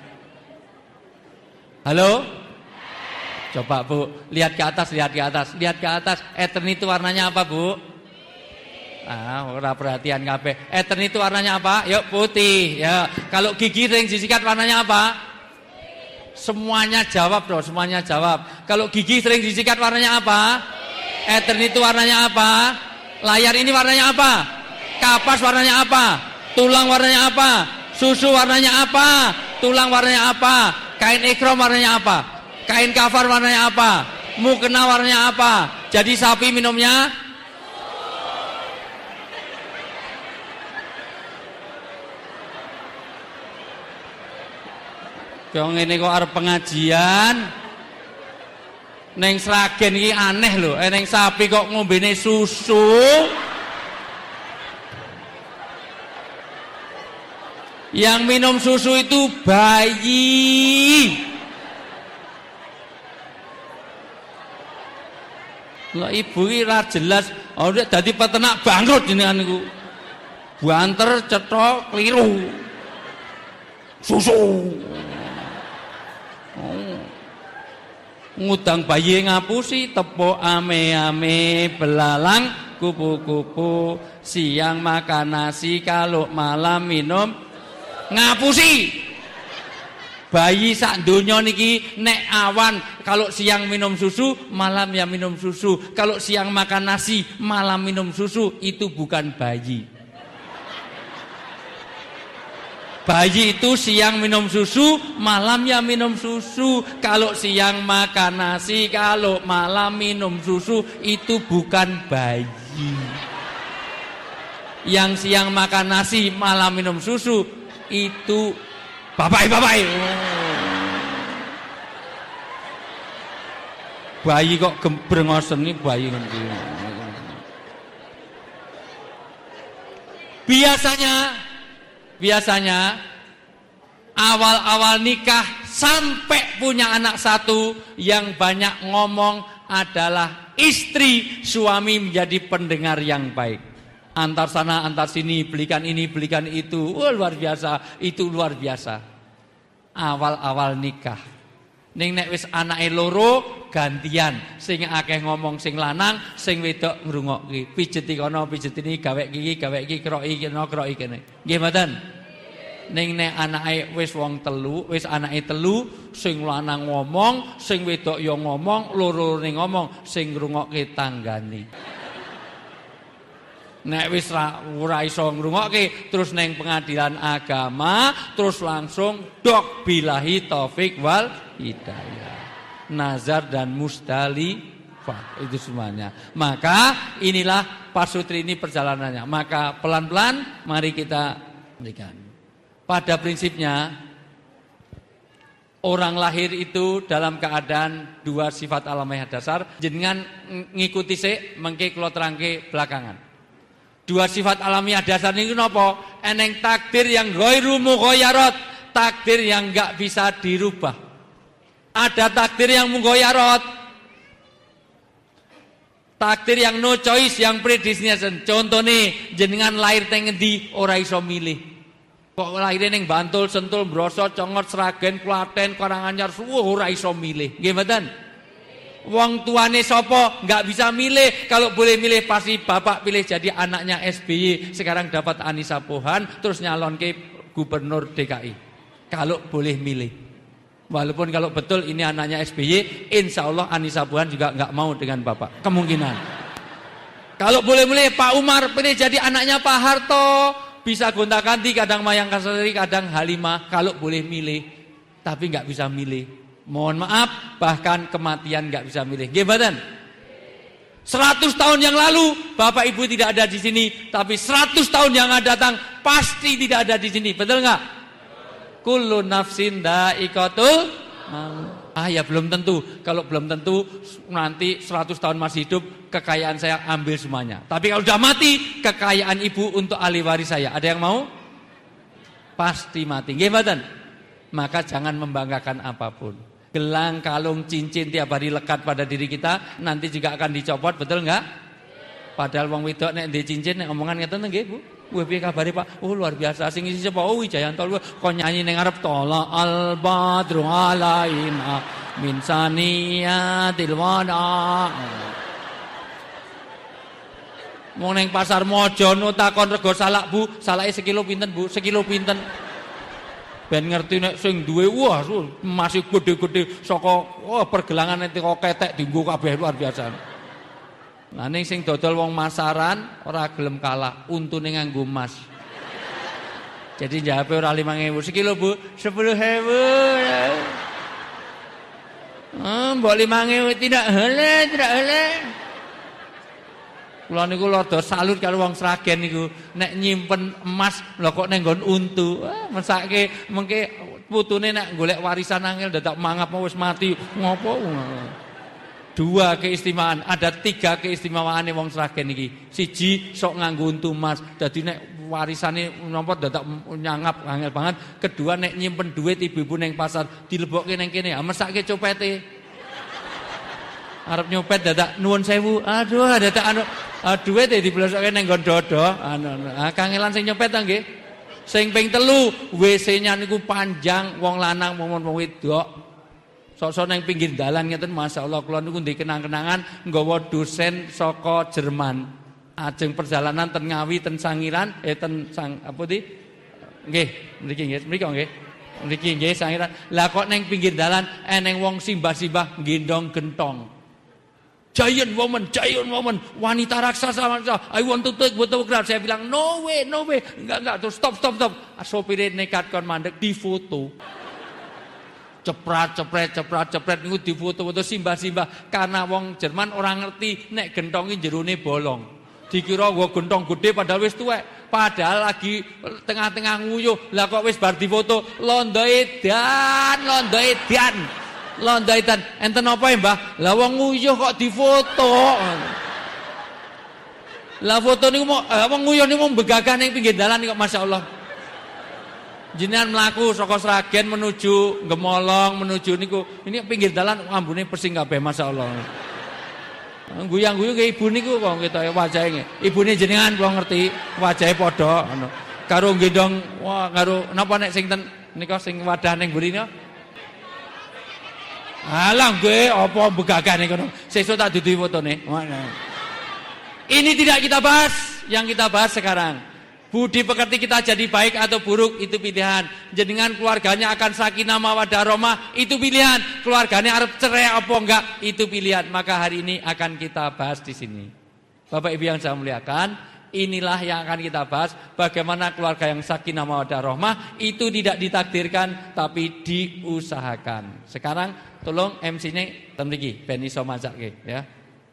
Halo? Coba Bu, lihat ke atas. Eternity warnanya apa, Bu? Ora perhatian kabeh. Eternity warnanya apa? Yuk putih. Ya. Kalau gigi sering disikat warnanya apa? Semuanya jawab dong, semuanya jawab. Kalau gigi sering disikat warnanya apa? Eternity warnanya apa? Layar ini warnanya apa? Kapas warnanya apa? Tulang warnanya apa? Susu warnanya apa? Tulang warnanya apa? Kain ikram warnanya apa? Kain kafar warnanya apa? Mukena warnanya apa? Jadi sapi minumnya Kong ini kok arep pengajian. Neng Sragen iki aneh lho, neng sapi kok ngombene susu. Yang minum susu itu bayi. Lah ibu iki ra jelas, ora dadi peternak bangkrut jenengan niku. Banter cetok kliru. Susu. Ngudang bayi ngapusi, tepuk ame-ame, belalang kupu-kupu, siang makan nasi, kalau malam minum ngapusi. Bayi sak donya niki nek awan kalau siang minum susu, malam ya minum susu. Kalau siang makan nasi, malam minum susu, itu bukan bayi. Bayi itu siang minum susu, malam ya minum susu. Kalau siang makan nasi, kalau malam minum susu, itu bukan bayi. Yang siang makan nasi, malam minum susu, itu bapak. Bayi kok brengosen iki bayi ngendi. Biasanya awal-awal nikah sampai punya anak satu, yang banyak ngomong adalah istri, suami menjadi pendengar yang baik. Antar sana antar sini, belikan ini belikan itu. Luar biasa, itu luar biasa. Awal-awal nikah. Ning nek wis anake loro gantian, sing akeh ngomong sing lanang, sing wedok ngrungokke. Pijeti kono, pijeti ini, gawe iki, kroki kene, kroki kene. Nggih mboten? Ning nek anake wis anake telu, sing lanang ngomong, sing wedok ya ngomong, loro-lorone ngomong, sing ngrungokke tanggane. Nek wis ora iso ngrungokke, terus neng pengadilan agama, terus langsung dok billahi taufik wal hidayah. Nazar dan apa itu semuanya. Maka inilah pasutri ini perjalanannya. Maka pelan-pelan mari kita berikan. Pada prinsipnya orang lahir itu dalam keadaan dua sifat alamiah dasar. Jenengan ngikuti sik mengke kula terangke belakangan. Dua sifat alamiah dasar niku napa? Eneng takdir yang ghairu mughayyarat, takdir yang enggak bisa dirubah. Ada takdir yang mughayyarat, takdir yang no choice, yang predestination. Contohnya jenengan lahir teng ngendi ora iso milih. Kok lahir ning Bantul, Sentul, Broso, Congot, Sragen, Klaten, Karanganyar, ora iso milih. Nggih mboten? Wong tuane sapa enggak bisa milih. Kalau boleh milih pasti bapak pilih jadi anaknya SBY. Sekarang dapat Anissa Pohan terus nyalonke gubernur DKI. Kalau boleh milih. Walaupun kalau betul ini anaknya SBY, insya Allah Anissa Pohan juga nggak mau dengan bapak. Kemungkinan. Kalau boleh milih Pak Umar pilih jadi anaknya Pak Harto, bisa gonta-ganti kadang Mayang Kasari, kadang Halimah. Kalau boleh milih, tapi nggak bisa milih. Mohon maaf, bahkan kematian nggak bisa milih. Gimana? 100 tahun yang lalu bapak ibu tidak ada di sini, tapi 100 tahun yang akan datang pasti tidak ada di sini. Betul nggak? Kullu nafsin dha'iqatul maut. Ya belum tentu. Kalau belum tentu nanti 100 tahun masih hidup, kekayaan saya ambil semuanya. Tapi kalau sudah mati, kekayaan ibu untuk ahli waris saya. Ada yang mau? Pasti mati. Nggih mboten? Maka jangan membanggakan apapun. Gelang, kalung, cincin tiap hari lekat pada diri kita, nanti juga akan dicopot, betul enggak? Padahal wong wedok nek ndek cincin nek omongan ngeten nggih, Bu. Wah piye kabare Pak? Oh luar biasa sing isi sapa? Oh Wijayanto kok nyanyi ning ngarep tola al badru alaina min saniyatil wada. Wong ning pasar Mojono takon rego salak Bu, salake sekilo pinten Bu? Sekilo pinten? Ben ngerti nek sing duwe wah masih gede-gede saka pergelangan nek kok ketek dienggo kabeh luar biasa. Nah ning sing dodol wong masaran ora gelem kalah, untune nganggo emas. Jadi jawabe ora 5.000 sekilo Bu, 10.000. Mbok 5.000 tidak hele. Kula niku rada salut karo wong Sragen niku, nek nyimpen emas lho kok ning nggon untu. Mesake mengke putune nek golek warisan angel dadak mangap wis mati ngopo. Dua keistimewaan, ada 3 keistimewaane wong Sragen iki. Siji sok nganggo untu emas, dadi nek warisane napa dadak nyangap angel banget. Kedua nek nyimpen duit ibu-ibu ning pasar dilebokke ning kene, mesake copete. Arep nyopet dadak nuwun sewu. Aduh dadak anu duit e diblosokke ning nggon dodo. Kangelan sing nyopet ta nggih. Sing ping 3 WC-nya niku panjang, wong lanang maupun wong wedok. Sok-sok nang pinggir dalan ngeten masyaallah kula niku ndek kenang-kenangan nggawa dosen saka Jerman. Ajeng perjalanan ten Ngawi ten Sangiran ten sang apa di? Nggih, mriki nggih, mriko nggih. Mriki nggih Sangiran. Lah kok nang pinggir dalan eneng wong simbah-simbah gendong gentong. Giant woman, wanita raksasa. I want to take photograph. Saya bilang no way. Enggak, terus stop. Sopire nekat kon mandek difoto. Ceprat niku difoto-foto simbah-simbah karena wong Jerman orang ngerti nek gentongi jerone bolong. Dikira gua gentong gede padahal wis tuwek. Padahal lagi tengah-tengah nguyuh. Lah kok wis bar difoto londo edan. Enten apa ya, Mbah? Lah wong nguyuh kok difoto. Lah foto niku wong nguyuh niku begagah ning pinggir dalan kok masyaallah. Jenengan mlaku saka Sragen menuju Gemolong menuju niku ini pinggir dalan ambune persing kabeh masyaallah. Guyang-guyu ke ibu niku kok ketoke wajahe. Ibune jenengan kula ngerti wajahe padha ngono. Karo gendong karo napa nek sing ten nika sing wadah ning mburine. Alah nggih apa begagane kono. Sesuk tak duduhi fotone. Ini tidak kita bahas, yang kita bahas sekarang. Budi pekerti kita jadi baik atau buruk itu pilihan. Jenengan keluarganya akan sakinah mawaddah rahmah itu pilihan. Keluarganya arep cerai apa enggak itu pilihan. Maka hari ini akan kita bahas di sini. Bapak Ibu yang saya muliakan, inilah yang akan kita bahas. Bagaimana keluarga yang sakinah mawaddah rahmah itu tidak ditakdirkan tapi diusahakan. Sekarang tolong MC-nya ten mriki ben iso macakke ya.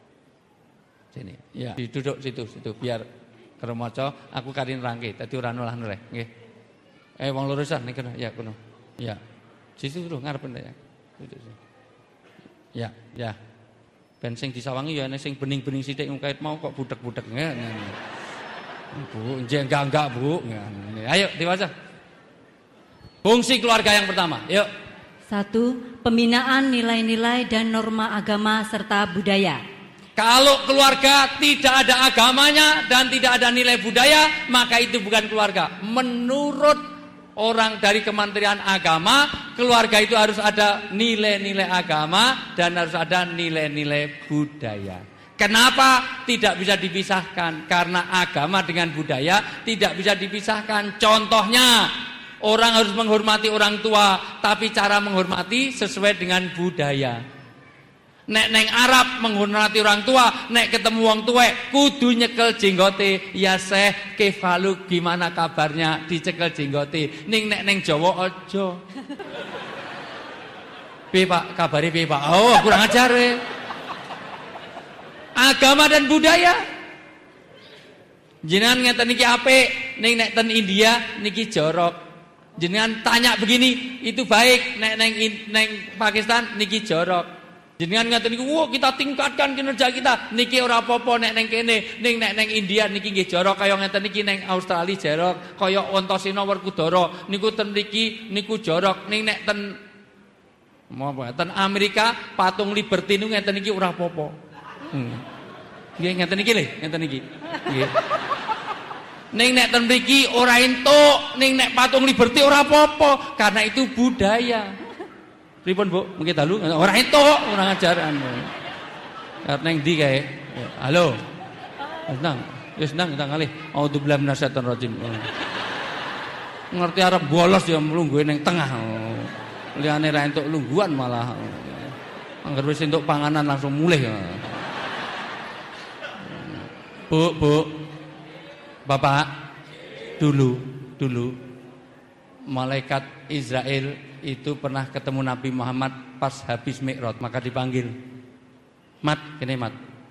Sini. Ya, duduk situ biar keremoco aku karin rangke dadi ora nolah noleh nggih. Wong lurusan ning kene ya kono. Ya. Situ lho ngarepen ya. Ya, ya. Ben sing disawangi ya ana sing bening-bening sithik ngkait mau kok budek-budek ngene. Bu, enggak Bu. Ayo diwaca. Fungsi keluarga yang pertama. Yuk. 1. Pembinaan nilai-nilai dan norma agama serta budaya. Kalau keluarga tidak ada agamanya dan tidak ada nilai budaya, maka itu bukan keluarga. Menurut orang dari Kementerian Agama, keluarga itu harus ada nilai-nilai agama dan harus ada nilai-nilai budaya. Kenapa tidak bisa dipisahkan? Karena agama dengan budaya tidak bisa dipisahkan. Contohnya, orang harus menghormati orang tua, tapi cara menghormati sesuai dengan budaya. Nek neng Arab menghormati orang tua, nek ketemu wong tuwek kudu nyekel jenggote. Ya Syekh, kefalu gimana kabarnya, dicekel jenggote. Ning nek neng Jawa aja. Piye Pak, kabare piye Pak? Oh, kurang ajar we. Agama dan budaya. Jenengan ngeten niki apik, ning nek ten India niki jorok. Jenengan tanya begini, itu baik, nek neng Pakistan niki jorok. Jenengan ngaten niku, "Wah, kita tingkatkan kinerja kita." Niki ora apa-apa nek neng kene, ning nek neng India niki nggih jorok kaya ngeten niki, neng Australia jorok, kaya Antasena Werkudara niku ten mriki niku jorok, ning nek ten Amerika patung Liberty niku ngeten niki ora apa-apa. Nggih ngeten iki lho, ngeten iki. Nggih. Ning nek ten mriki ora entuk, ning nek patung Liberty ora apa-apa, karena itu budaya. Pripun Bu? Mengki dalu ora entuk, ora ngajaran. Arep nang ndi kae? Halo. Senang. Wis nang kalih. Auzubillahi minasyaitonir rajim. Ngerti arep bolos ya mlungguhe ning tengah. Liyane ra entuk lungguhan malah. Angger wis entuk panganan langsung mulih. Bu. Bapak, dulu malaikat Israel itu pernah ketemu Nabi Muhammad pas habis Mi'raj, maka dipanggil. Mat, kene Mat.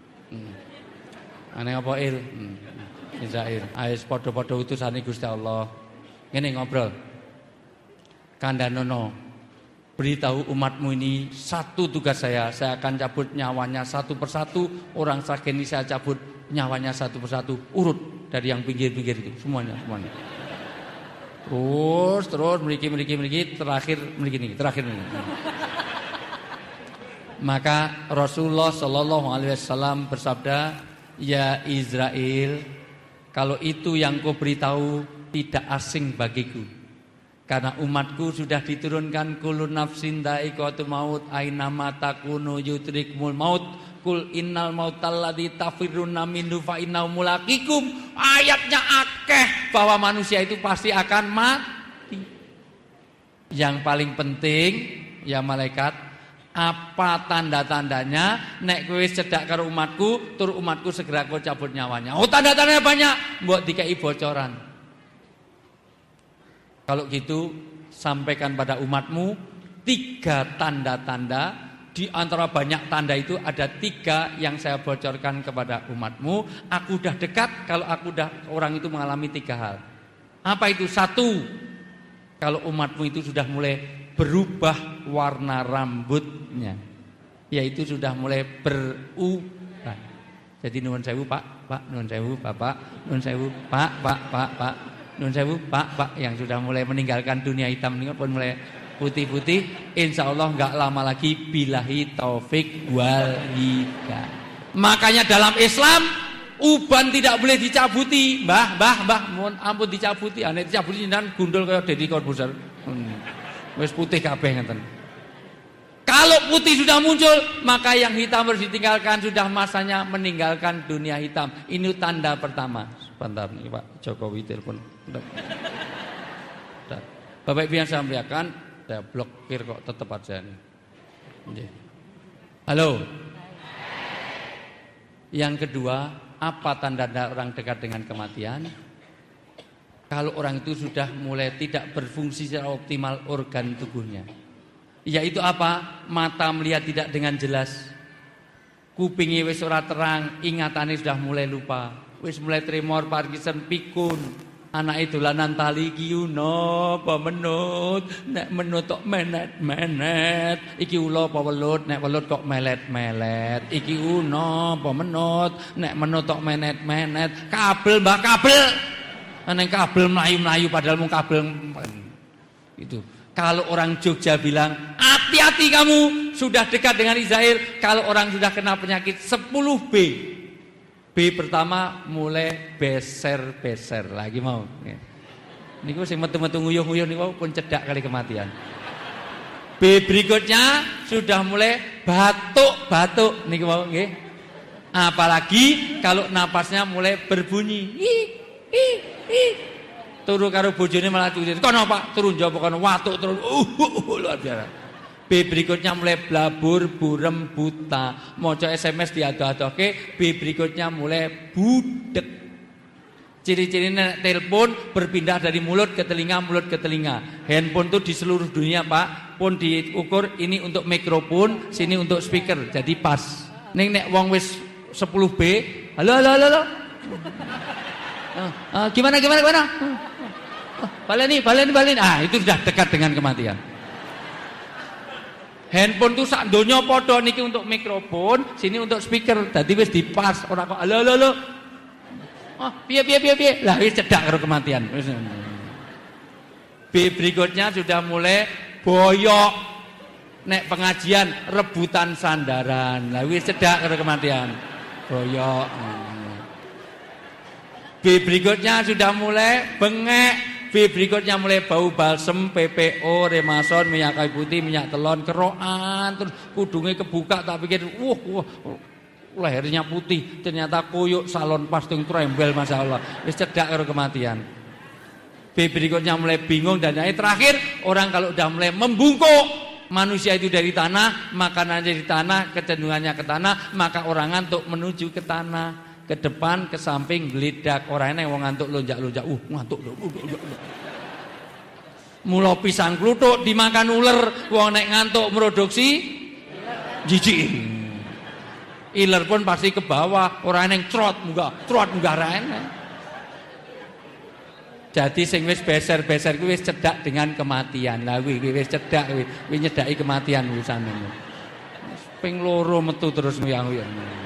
Ane apa il? Israel. Ayo padha-padha utusane Gusti Allah. Ngene ngobrol. Kandhanono, beritahu umatmu ini satu tugas saya akan cabut nyawanya satu persatu, orang Sragen ini saya cabut nyawanya satu persatu, urut dari yang pinggir-pinggir itu semuanya. Terus mriki terakhir mriki. Maka Rasulullah sallallahu alaihi wasallam bersabda, "Ya Israel, kalau itu yang kau beritahu tidak asing bagiku. Karena umatku sudah diturunkan kullu nafsin dha'iqatul maut ainama takunu yudrikmul maut kul innal mautal ladzi tafirruna minhu fa innahu mulaqikum." Ayatnya akeh bahwa manusia itu pasti akan mati. Yang paling penting ya malaikat, apa tanda-tandanya nek kowe cedak karo umatku, tur umatku segera kowe cabut nyawanya. Oh, tanda-tandanya banyak, mbok dikai bocoran. Kalau gitu sampaikan pada umatmu 3 tanda-tanda. Di antara banyak tanda itu ada 3 yang saya bocorkan kepada umatmu. Aku udah dekat kalau orang itu mengalami 3 hal. Apa itu? 1, kalau umatmu itu sudah mulai berubah warna rambutnya, yaitu sudah mulai berubah. Jadi nuwun sewu Pak, nuwun sewu Bapak, nuwun sewu Pak, nuwun sewu Pak, yang sudah mulai meninggalkan dunia hitam ini pun mulai putih-putih, insya Allah nggak lama lagi billahi taufik wal hidayah. Makanya dalam Islam uban tidak boleh dicabuti, mbah, mohon ampun dicabuti, ane dicabuti dan gundul kayak Deddy Corbuzier, wes putih kabeh ngeten. Kalau putih sudah muncul, maka yang hitam harus ditinggalkan, sudah masanya meninggalkan dunia hitam. Ini tanda pertama. Sebentar nih Pak Jokowi telepon. Bapak Ibu yang saya muliakan, saya blokir kok tetap aja nih. Halo. Yang kedua, apa tanda-tanda orang dekat dengan kematian? Kalau orang itu sudah mulai tidak berfungsi secara optimal organ tubuhnya. Yaitu apa? Mata melihat tidak dengan jelas. kupingi wis ora terang, ingatane sudah mulai lupa, wis mulai tremor, Parkinson, pikun. Anake dolanan tali iki napa menut, nek menut kok menet-menet, iki ula apa welut, nek welut kok melet-melet, iki napa menut, nek menut kok menet-menet, kabel Mbak kabel. Neng kabel melayu-melayu padahal mung kabel itu. Kalau orang Jogja bilang, hati-hati kamu sudah dekat dengan Israel. Kalau orang sudah kena penyakit 10B. B pertama mulai beser-beser lagi mau. Niku sing metu-metu nguyuh-nguyuh niku pun cedak kali kematian. B berikutnya sudah mulai batuk-batuk niku mau nggih. Apalagi kalau napasnya mulai berbunyi. Turu karo bojone malah turu. Kono Pak, turun jawab kono watuk terus. Luar biasa. B berikutnya mulai blabur, burem, buta. Maca SMS diadoh-adohke. B berikutnya mulai budek. Ciri-cirinya telepon berpindah dari mulut ke telinga. Handphone itu di seluruh dunia Pak. Pun diukur ini untuk mikrofon, sini untuk speaker. Jadi pas. Nek wong wis 10B. Halo. Gimana? Baleni. Itu sudah dekat dengan kematian. Handphone tuh sak donya padha niki untuk mikrofon, sini untuk speaker. Dadi wis dipas, ora kok halo. Piye. Lah wis cedak karo kematian. Wis. B berikutnya sudah mulai boyok. Nek pengajian rebutan sandaran. Lah wis cedak karo kematian. Boyok. B berikutnya sudah mulai bengek. B berikutnya mulai bau balsem, PPO, remason, minyak kayu putih, minyak telon, kerokan, terus kudungnya kebuka, tak pikir, lehernya putih, ternyata koyok salon pastung trembel, Masya Allah, wis cedak karo kematian. B berikutnya mulai bingung dan yang terakhir, orang kalau udah mulai membungkuk, manusia itu dari tanah, makanannya dari tanah, kecenderungannya ke tanah, maka orang ngantuk menuju ke tanah. Ke depan, ke samping, gelidak. Orangnya wong ngantuk lonjak-lonjak. Ngantuk. Mula pisang kluthuk dimakan ular, wong nek ngantuk produksi jijik. Iler pun pasti ke bawah, orang yang trot munggah rene. Jadi sing wis beser-beser kuwi wis cedak dengan kematian. Lah kuwi wis cedak kuwi nyedaki kematian wisane. Ping loro metu terus nguyang-nguyang.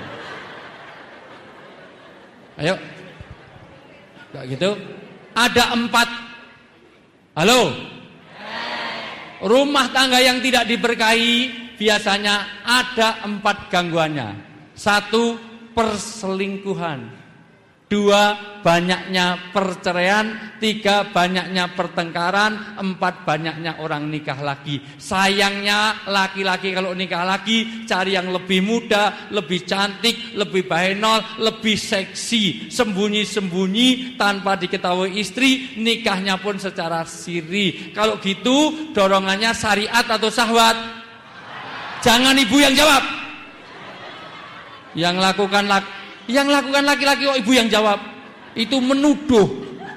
Ayo. Enggak gitu. Ada 4. Halo. Rumah tangga yang tidak diberkahi biasanya ada 4 gangguannya. 1, perselingkuhan. 2, banyaknya perceraian. 3, banyaknya pertengkaran. 4, banyaknya orang nikah lagi. Sayangnya laki-laki kalau nikah lagi cari yang lebih muda, lebih cantik, lebih bahenol, lebih seksi, sembunyi-sembunyi tanpa diketahui istri, nikahnya pun secara siri. Kalau gitu dorongannya syariat atau syahwat? Jangan ibu yang jawab. Yang lakukan laki-laki kok ibu yang jawab. Itu menuduh.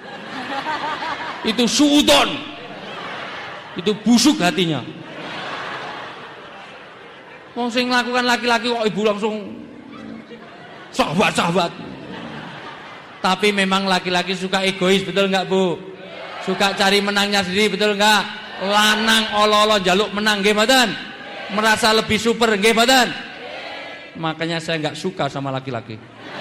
Itu suudon. Itu busuk hatinya. Wong sing lakukan laki-laki kok ibu langsung sahabat. Tapi memang laki-laki suka egois, betul enggak Bu? Suka cari menangnya sendiri, betul enggak? Lanang olo-olo jaluk menang nggih mboten? Merasa lebih super nggih mboten? Makanya saya enggak suka sama laki-laki.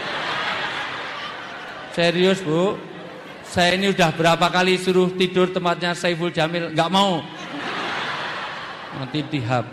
Serius Bu, saya ini udah berapa kali suruh tidur tempatnya Saiful Jamil, nggak mau. Nanti dihab.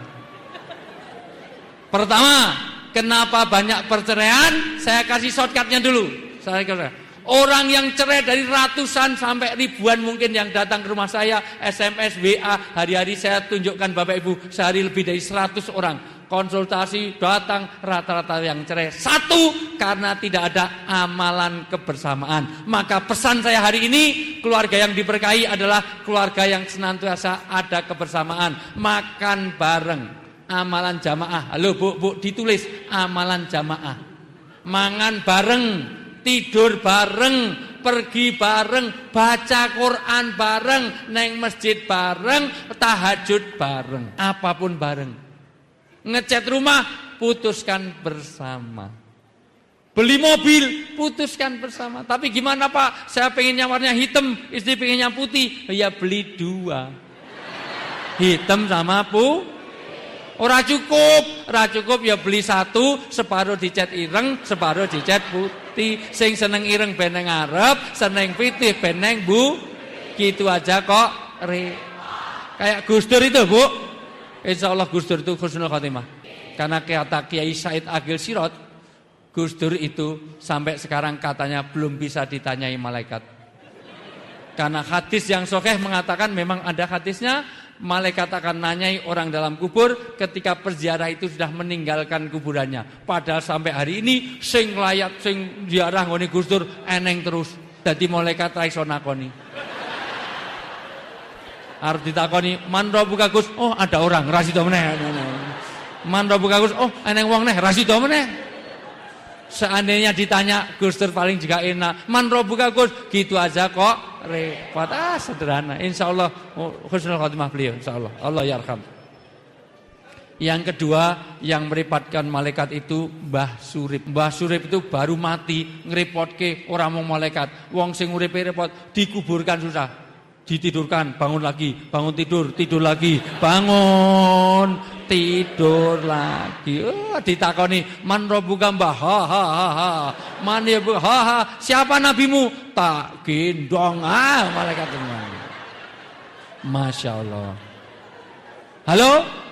Pertama, kenapa banyak perceraian? Saya kasih shortcutnya dulu. Orang yang cerai dari ratusan sampai ribuan mungkin yang datang ke rumah saya, SMS, WA, hari-hari saya tunjukkan Bapak Ibu, sehari lebih dari 100 orang. Konsultasi datang rata-rata yang cerai. 1, karena tidak ada amalan kebersamaan. Maka pesan saya hari ini, keluarga yang diberkahi adalah keluarga yang senantiasa ada kebersamaan. Makan bareng, amalan jamaah. Halo Bu, ditulis amalan jamaah. Mangan bareng, tidur bareng, pergi bareng, baca Quran bareng, neng masjid bareng, tahajud bareng, apapun bareng. Ngecat rumah putuskan bersama. Beli mobil, putuskan bersama. Tapi gimana Pak, saya pengennya warnanya hitam, istri pengennya putih. Ya beli 2. Hitam sama ora cukup ya beli 1, separuh dicat ireng, separuh dicat putih. Sing seneng ireng beneng ngarep, seneng putih beneng bu. Gitu aja kok. Kayak Gus Dur itu Bu. Insyaallah Gus Dur itu husnul khotimah. Karena kata Kiai Said Agil Sirot, Gus Dur itu sampai sekarang katanya belum bisa ditanyai malaikat. Karena hadis yang sahih mengatakan memang ada hadisnya, malaikat akan nanyai orang dalam kubur ketika peziarah itu sudah meninggalkan kuburannya. Padahal sampai hari ini sing layat sing ziarah nggone Gus Dur eneng terus. Dadi malaikat ra iso nakoni. Arep ditakoni, "Man rabbuka Gus?" Oh, ada orang, ra sida meneh. "Man rabbuka Gus?" Oh, eneng wong neh, ra sida meneh. Seandainya ditanya Gus Dur paling juga enak, "Man rabbuka Gus?" Gitu aja kok repot. Sederhana. Insyaallah husnul khotimah beliau insyaallah. Allah yarham. Yang kedua yang merepotkan malaikat itu Mbah Surip. Mbah Surip itu baru mati ngrepotke ora mung malaikat. Wong sing uripe repot dikuburkan susah. Ditidurkan, bangun lagi, bangun tidur lagi, bangun tidur lagi. Ditakoni, "Man rabbuka Mbah?" Ha. "Man ya Bu?" Ha. "Siapa nabimu?" "Tak gendong." Malaikat teman. Masya Allah. Halo?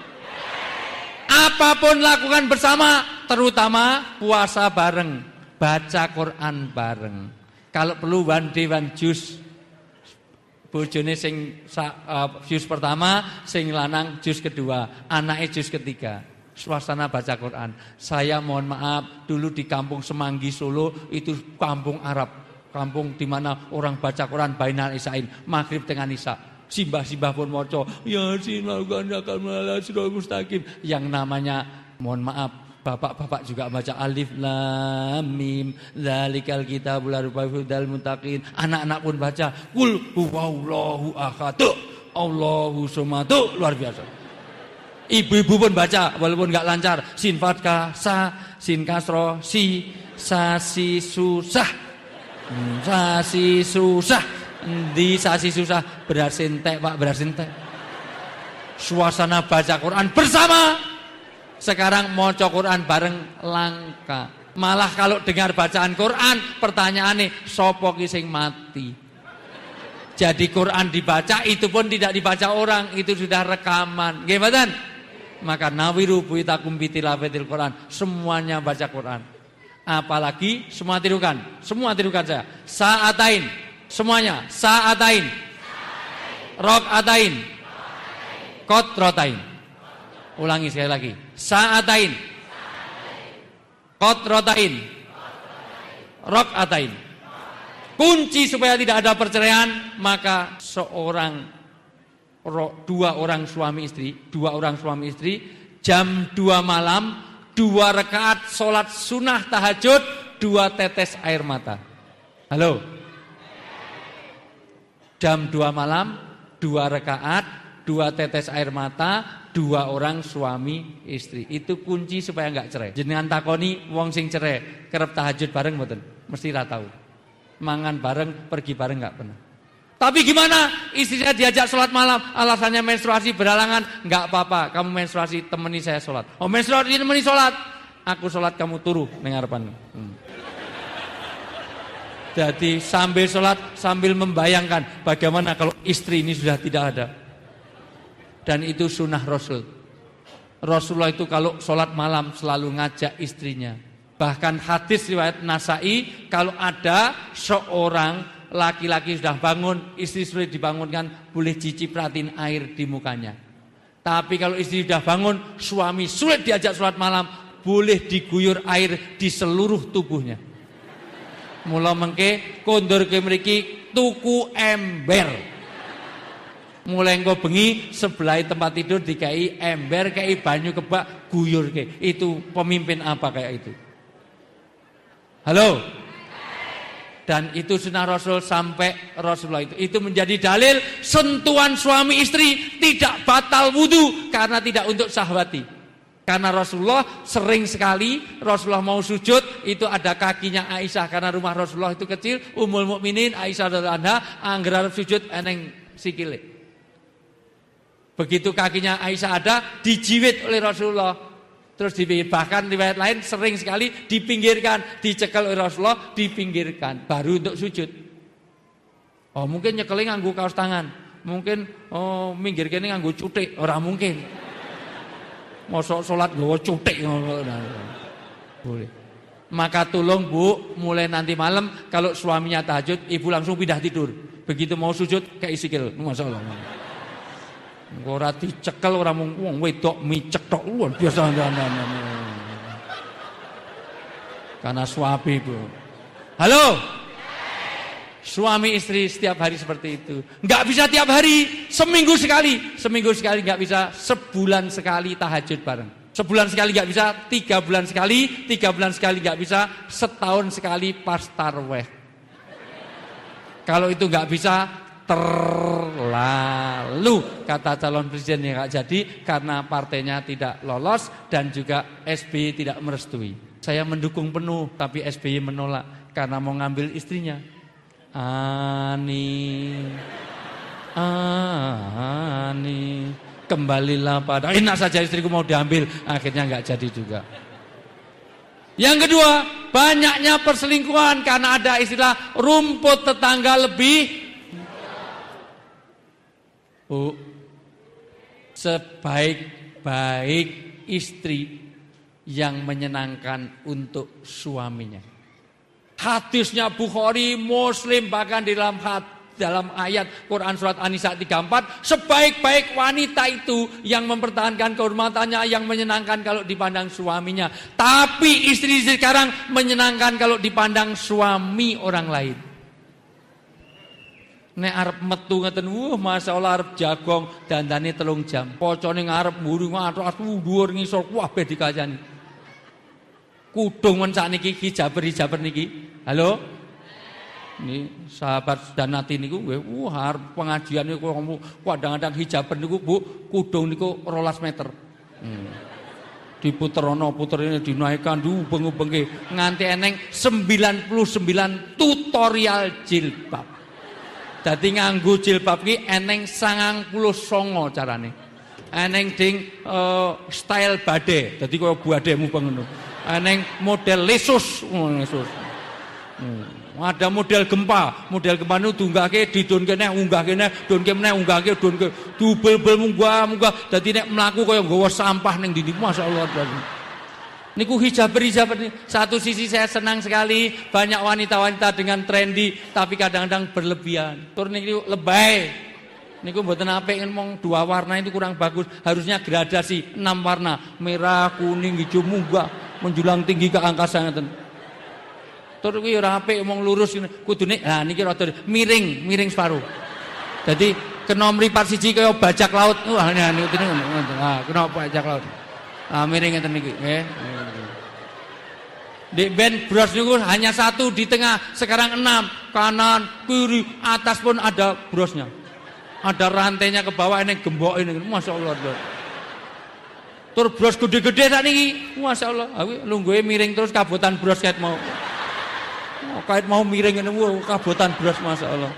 Apapun lakukan bersama, terutama puasa bareng, baca Quran bareng. Kalau perlu one day one juice. Bojone sing juz pertama, sing lanang juz kedua, anaknya juz ketiga. Suasana baca Quran. Saya mohon maaf, dulu di kampung Semanggi Solo itu kampung Arab, kampung di mana orang baca Quran bainal isyain, maghrib dengan isya. Simbah-simbah pun maca, "Yasin lakukan malah siratal mustaqim." Yang namanya mohon maaf, bapak-bapak juga baca alif lam mim dzalikal kitabul la raiba fihi hudal muttaqin. Anak-anak pun baca qul huwallahu ahad Allahu samad. Luar biasa. Ibu-ibu pun baca walaupun enggak lancar. Sin fathah sa, sin kasro si, sa si susah. Sa si susah. Di sa si susah berarti entek Pak, berarti entek. Suasana baca Quran bersama. Sekarang maca Quran bareng langka. Malah kalau dengar bacaan Quran, pertanyaannya sapa ki sing mati. Jadi Quran dibaca itu pun tidak dibaca orang, itu sudah rekaman. Nggih mboten? Maka nawiru buitakum bitilafatil Quran, semuanya baca Quran. Apalagi semua tirukan saya. Sa'atain, semuanya sa'atain. Rok'atain. Qotrotain. Ulangi sekali lagi. Sa'atain. Qotrotain. Rok'atain. Kunci supaya tidak ada perceraian, maka dua orang suami istri jam 2 malam 2 rakaat sholat sunnah tahajud, 2 tetes air mata. Halo. Jam 2 malam 2 rakaat 2 tetes air mata, 2 orang suami istri. Itu kunci supaya enggak cerai. Jenengan takoni wong sing cerai, kerep tahajud bareng mboten? Mesti ra tahu. Mangan bareng, pergi bareng enggak pernah. Tapi gimana? Istrinya diajak sholat malam, alasannya menstruasi berhalangan. Enggak apa-apa, kamu menstruasi temani saya sholat. Oh menstruasi temani sholat, aku sholat kamu turu ning ngarepan. Jadi sambil sholat sambil membayangkan bagaimana kalau istri ini sudah tidak ada. Dan itu sunnah Rasul. Rasulullah itu kalau sholat malam selalu ngajak istrinya. Bahkan hadis riwayat Nasai, kalau ada seorang laki-laki sudah bangun, istri sudah dibangunkan, boleh cicipratin air di mukanya. Tapi kalau istri sudah bangun, suami sulit diajak sholat malam, boleh diguyur air di seluruh tubuhnya. Mula mengke kondur ke mriki tuku ember. Mulai engko bengi sebelah tempat tidur dikai ember, kai banyu kebak, guyur ke. Itu pemimpin apa kayak itu? Halo? Dan itu sunnah Rasul sampai Rasulullah itu menjadi dalil sentuhan suami istri tidak batal wudu karena tidak untuk syahwati. Karena Rasulullah sering sekali Rasulullah mau sujud itu ada kakinya Aisyah, karena rumah Rasulullah itu kecil. Ummul Mukminin Aisyah radhiyallahu anha angger arep sujud eneng sikile. Begitu kakinya Aisyah ada dijiwit oleh Rasulullah. Terus bahkan riwayat lain sering sekali dipinggirkan, dicekel oleh Rasulullah, dipinggirkan baru untuk sujud. Oh mungkin nyekelnya nganggo kaos tangan, mungkin minggir kene nganggo cutik, ora mungkin. Mosok salat nggawa cutik boleh. Maka tolong Bu, mulai nanti malam kalau suaminya tahajud, ibu langsung pindah tidur. Begitu mau sujud kayak isikil, masyaallah. Ora dicekel ora mung wong wedok micek tok luar biasa. Karena suami Bu. Halo. Suami istri setiap hari seperti itu. Enggak bisa tiap hari, seminggu sekali enggak bisa, sebulan sekali tahajud bareng. Sebulan sekali enggak bisa, 3 bulan sekali, 3 bulan sekali enggak bisa, setahun sekali pas tarawih. Kalau itu enggak bisa, terlalu kata calon presiden yang enggak jadi karena partainya tidak lolos dan juga SBY tidak merestui. Saya mendukung penuh tapi SBY menolak karena mau ngambil istrinya. Ani, kembalilah pada enak saja istriku mau diambil, akhirnya nggak jadi juga. Yang kedua, banyaknya perselingkuhan karena ada istilah rumput tetangga lebih. Sebaik-baik istri yang menyenangkan untuk suaminya. Hadisnya Bukhari, Muslim, bahkan di dalam ayat Quran surat An-Nisa 34, sebaik-baik wanita itu yang mempertahankan kehormatannya, yang menyenangkan kalau dipandang suaminya. Tapi istri sekarang menyenangkan kalau dipandang suami orang lain. Nek arep metu ngeten, masyaallah arep jagong dandane 3 jam. Pocone ngarep mburi ngathok dhuwur ngisor kabeh dikajani. Kudung men sakniki hijaber niki. Halo? Ini sahabat Danati niku nggih, arep pengajian niku kadang-kadang hijaber niku Bu, kudung niku 12 meter. Diputerono puterine dinaikkan diubeng-ubengke nganti eneng 99 tutorial jilbab. Dadi nganggo jilbab ki eneng 99 carane. Eneng ding style bade, dadi kaya bademu ngono. Eneng model lesus. Ada model gempa itu dunggake didonke neh unggah kene, donke meneh unggahke donke dubel-bel munggah dadi nek mlaku kaya nggawa sampah ning ndi masyaallah. Niku hijaber satu sisi saya senang sekali banyak wanita-wanita dengan trendy tapi kadang-kadang berlebihan. Tur niku lebay. Niku mboten apik mong 2 warna itu kurang bagus, harusnya gradasi 6 warna, merah, kuning, hijau munggah, menjulang tinggi ke angkasa ngeten. Tur kuwi ora apik mong lurus kudune niki rada miring separuh. Dadi kena mripat siji kaya bajak laut. Wah niku kena bajak laut. Miring ngeten niki nggih. Di band bros niku hanya 1 di tengah, sekarang 6, kanan, kiri, atas pun ada brosnya. Ada rantainya ke bawah ini gembok ini, masyaallah. Tur bros gede-gede tak niki, masyaallah. Aku lungguhe miring terus kabotan bros kait mau. Kait mau miring ngene kabotan bros masyaallah.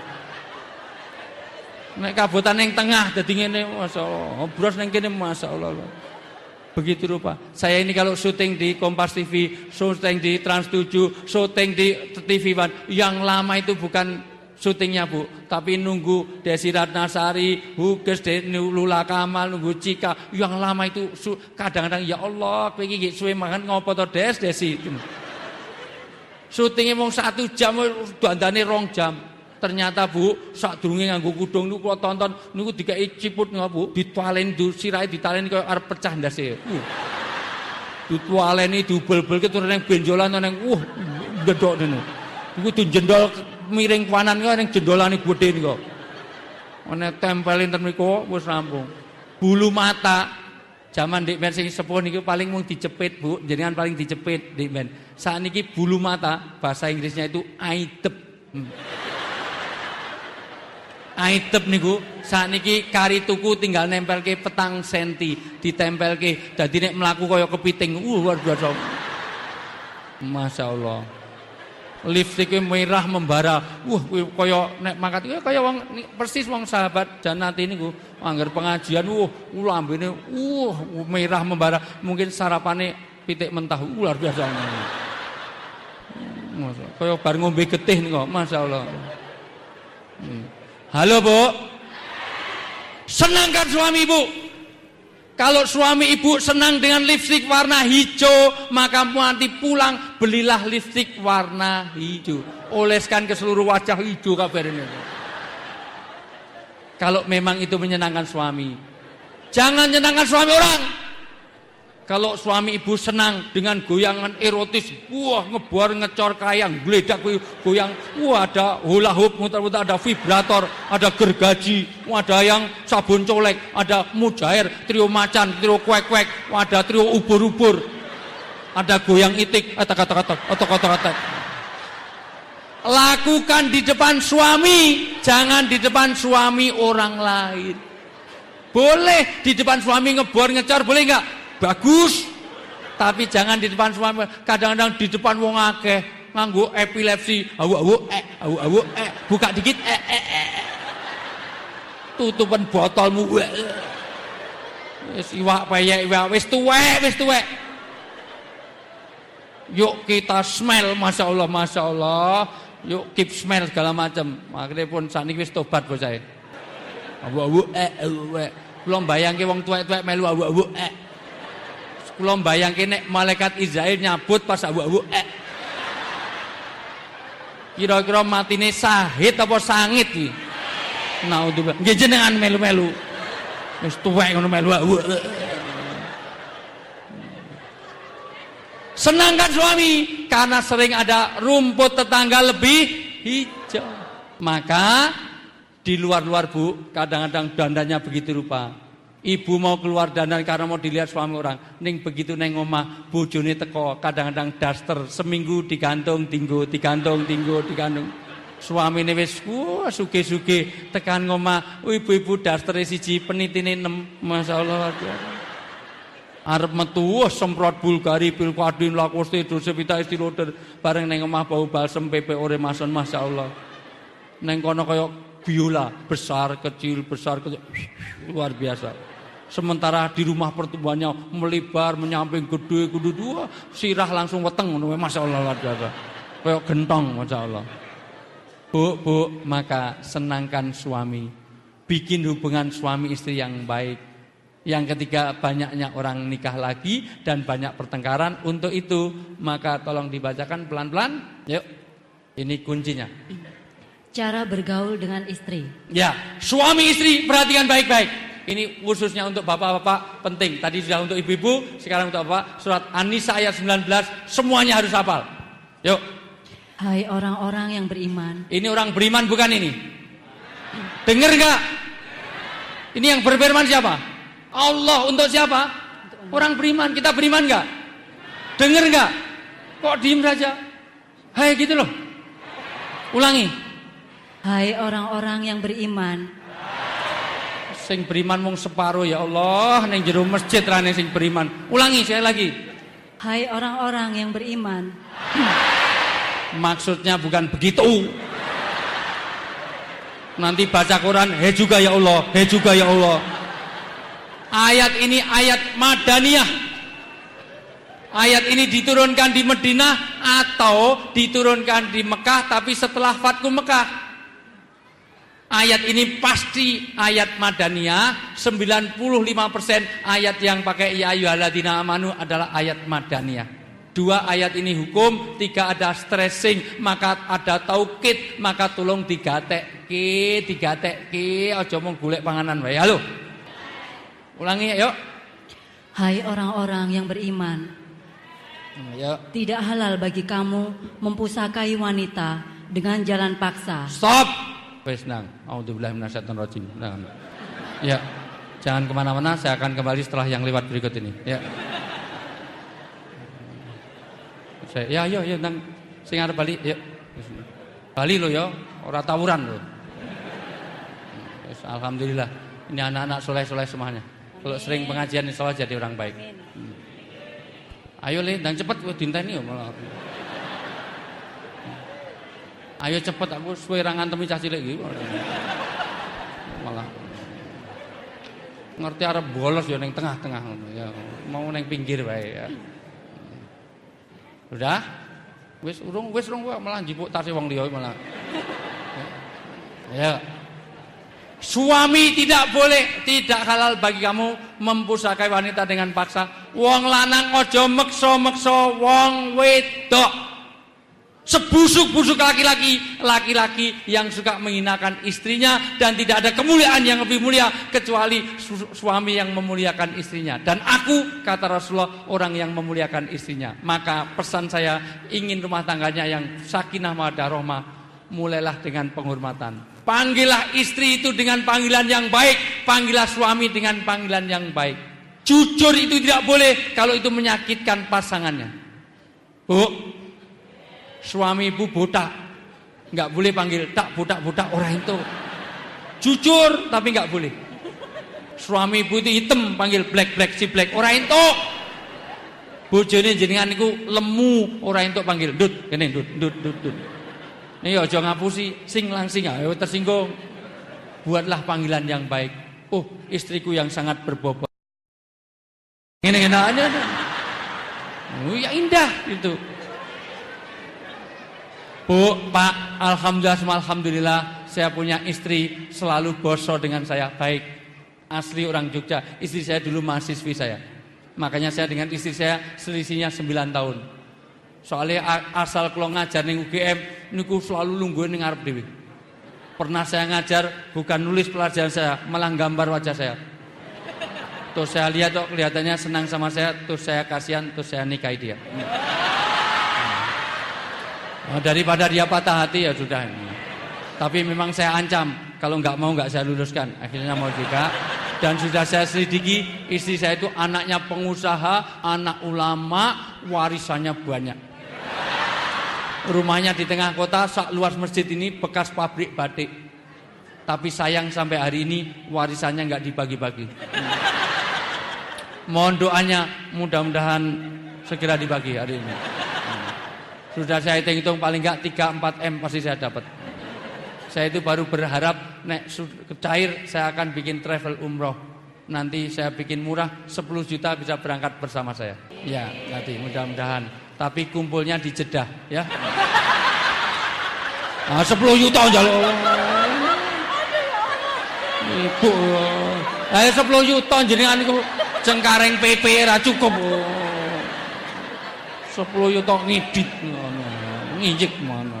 Nek kabotan ning tengah dadi ngene masyaallah. Bros ning kene masyaallah. Begitu rupa. Saya ini kalau syuting di Kompas TV, syuting di Trans 7, syuting di TV One, yang lama itu bukan syutingnya Bu, tapi nunggu Desi Ratnasari, Huges, Lula Kamal, nunggu Cika. Yang lama itu kadang-kadang ya Allah, kowe iki suwe mangan ngopo to Desi. Syutingnya mau 1 jam, dandane 2 jam. Ternyata Bu, sadurunge nganggo kudung niku kula tonton niku dikeki ciput niku Bu, ditwaleni sirahe ditaleni kaya arep pecah ndase. Ditwaleni diubel-ubelke terus ning benjolan ning gedhok niku. Niku dijendol miring kanan kok ning jendolane gedhe niku. Ana tempelin ten niku wis rampung. Bulu mata zaman Dik Ben sing sepuh niku paling mung dicepit Bu, jenengan paling dicepit Dik Ben. Sakniki bulu mata bahasa Inggrisnya itu eye dep. Aidep niku sakniki kari tuku tinggal nempelke 4 senti, ditempelke dadi nek mlaku kaya kepiting. Luar biasa. Masyaallah. Lipstik merah membara. Kaya nek mangkat kaya wong persis wong sahabat Janati niku angger pengajian lambene merah membara. Mungkin sarapane pitik mentah. Luar biasa. Masyaallah. Kaya bar ngombe getih niku, masyaallah. Halo Bu, senangkan suami Ibu. Kalau suami Ibu senang dengan lipstik warna hijau, maka nanti pulang belilah lipstik warna hijau, oleskan ke seluruh wajah hijau kabarnya. Kalau memang itu menyenangkan suami, jangan menyenangkan suami orang. Kalau suami Ibu senang dengan goyangan erotis, ngebuar ngecor kayang, gledak goyang, ada hula hoop muter-muter, ada vibrator, ada gergaji, ada yang sabun colek, ada mujair, trio macan, trio kuek-kuek, ada trio ubur-ubur, ada goyang itik, otak-otak. Lakukan di depan suami, jangan di depan suami orang lain. Boleh di depan suami ngebuar ngecor, boleh enggak? Bagus, tapi jangan di depan suami. Kadang-kadang di depan wong akeh nganggo epilepsi, awu, buka dikit, tutupan botolmu, wis iwak peyek, wis tuwek. Yuk kita smell, masya Allah. Yuk keep smell segala macam. Akhirnya pun saat ini wis tobat bos saya. Awu, belum bayangke wong tuwek-tuwek melu awu. Kula mbayangke nek malaikat Israil nyabut pas awu. Kira-kira matine sahid apa sangit iki? Naudzubillah. Nggih jenengan melu-melu. Wis tuwek ngono melu awu. Senangkan suami karena sering ada rumput tetangga lebih hijau. Maka di luar-luar Bu, kadang-kadang dandanya begitu rupa. Ibu mau keluar dandan karena mau dilihat suami orang. Ning begitu neng omah bojone teko, kadang-kadang daster seminggu digantung tinggo. Suamine wis sugih-sugih tekan ngomah, ibu-ibu dastere siji penitine 6. Masyaallah. Arep metu semprot Bulgari, Pilkadin, Lacoste, Dosevita, Estiloder bareng neng omah bau balsem PP Oremason. Masyaallah. Neng kono kaya biola besar kecil luar biasa. Sementara di rumah pertumbuhannya melebar menyamping gede dua sirah langsung weteng ngono masyaallah luar biasa. Kayak gentong masyaallah. Bu, maka senangkan suami. Bikin hubungan suami istri yang baik. Yang ketiga, banyaknya orang nikah lagi dan banyak pertengkaran. Untuk itu, maka tolong dibacakan pelan-pelan. Yuk. Ini kuncinya. Cara bergaul dengan istri. Ya, suami istri perhatikan baik-baik. Ini khususnya untuk bapak-bapak penting. Tadi sudah untuk ibu-ibu, sekarang untuk bapak. Surat An-Nisa ayat 19, semuanya harus hafal. Yuk. Hai orang-orang yang beriman. Ini orang beriman bukan ini? Dengar enggak? Ini yang berfirman siapa? Allah. Untuk siapa? Orang beriman. Kita beriman enggak? Dengar enggak? Kok diem saja? Hai gitu loh. Ulangi. Hai orang-orang yang beriman. Sing beriman mung separuh ya Allah, ning jero masjid rane sing beriman. Ulangi saya lagi. Hai orang-orang yang beriman. Maksudnya bukan begitu. Nanti baca Quran, he juga ya Allah. Ayat ini ayat Madaniyah. Ayat ini diturunkan di Madinah atau diturunkan di Mekah tapi setelah Fathu Mekah. Ayat ini pasti ayat Madaniyah. 95% ayat yang pakai ya ayyuhalladzina amanu adalah ayat Madaniyah. 2 ayat ini hukum, 3 ada stressing, maka ada taukid, maka tolong digatekke, aja mung golek panganan wae. Halo. Ulangi yuk. Hai orang-orang yang beriman. Yuk. Tidak halal bagi kamu mempusakai wanita dengan jalan paksa. Stop. Wes nang, auzubillahi minasyaitonir rajim. Nang. Ya, jangan kemana-mana. Saya akan kembali setelah yang lewat berikut ini. Ya. Ya, nang sing arep bali, ya. Bali lo ya, ora tawuran lo. Alhamdulillah. Ini anak-anak soleh-soleh semuanya. Kalau sering pengajian insya Allah jadi orang baik. Ayo Le, ndang cepet kowe dinteni yo malah. Ayo cepet aku suwe ra ngantemi cah cilik iki. Malah ngerti arep bolos ya ning tengah-tengah ngono ya. Mau ning pinggir wae ya. Udah? Wis urung malah njipuk tase wong liya malah. Ya. Suami tidak boleh, tidak halal bagi kamu mempusakai wanita dengan paksa. Wong lanang aja meksa-meksa wong wedok. Sebusuk-busuk laki-laki yang suka menghinakan istrinya dan tidak ada kemuliaan yang lebih mulia kecuali suami yang memuliakan istrinya. Dan aku, kata Rasulullah, orang yang memuliakan istrinya. Maka pesan saya ingin rumah tangganya yang sakinah mawaddah rahmah, mulailah dengan penghormatan. Panggillah istri itu dengan panggilan yang baik, panggillah suami dengan panggilan yang baik. Jujur itu tidak boleh kalau itu menyakitkan pasangannya. Bu, suami ibu botak, nggak boleh panggil tak botak orang itu. Jujur tapi nggak boleh. Suami ibu itu hitam, panggil black si black orang itu. Bojone jenengan niku lemu, orang itu panggil dut, kene dut. Nih aja ngapusi, sing langsing ayo tersinggung. Buatlah panggilan yang baik. Oh, istriku yang sangat berbobot. Ngene aja. Oh, ya indah itu. Bu, Pak, alhamdulillah saya punya istri selalu boso dengan saya, baik. Asli orang Jogja. Istri saya dulu mahasiswi saya. Makanya saya dengan istri saya selisihnya 9 tahun. Soalnya asal kula ngajar ning UGM niku selalu lungguh ning ngarep dhewe. Pernah saya ngajar bukan nulis pelajaran saya, malah gambar wajah saya. Terus saya lihat kok kelihatannya senang sama saya, terus saya kasihan, terus saya nikahi dia. Daripada dia patah hati ya sudah. Tapi memang saya ancam kalau nggak mau nggak saya luluskan. Akhirnya mau juga. Dan sudah saya selidiki, istri saya itu anaknya pengusaha, anak ulama, warisannya banyak. Rumahnya di tengah kota, sak luas masjid ini bekas pabrik batik. Tapi sayang sampai hari ini warisannya nggak dibagi-bagi. Mohon doanya, mudah-mudahan segera dibagi hari ini. Sudah saya hitung-hitung paling nggak 3-4 M pasti saya dapat. Saya itu baru berharap nek cair saya akan bikin travel umroh. Nanti saya bikin murah 10 juta bisa berangkat bersama saya. Ya, nanti mudah-mudahan. Tapi kumpulnya di Jeddah, ya. Nah, 10 juta njaluk. Ibu. Lah 10 juta jenengan niku Cengkareng PP ra cukup. 10 juta ngidit ngono. Nginjek mana.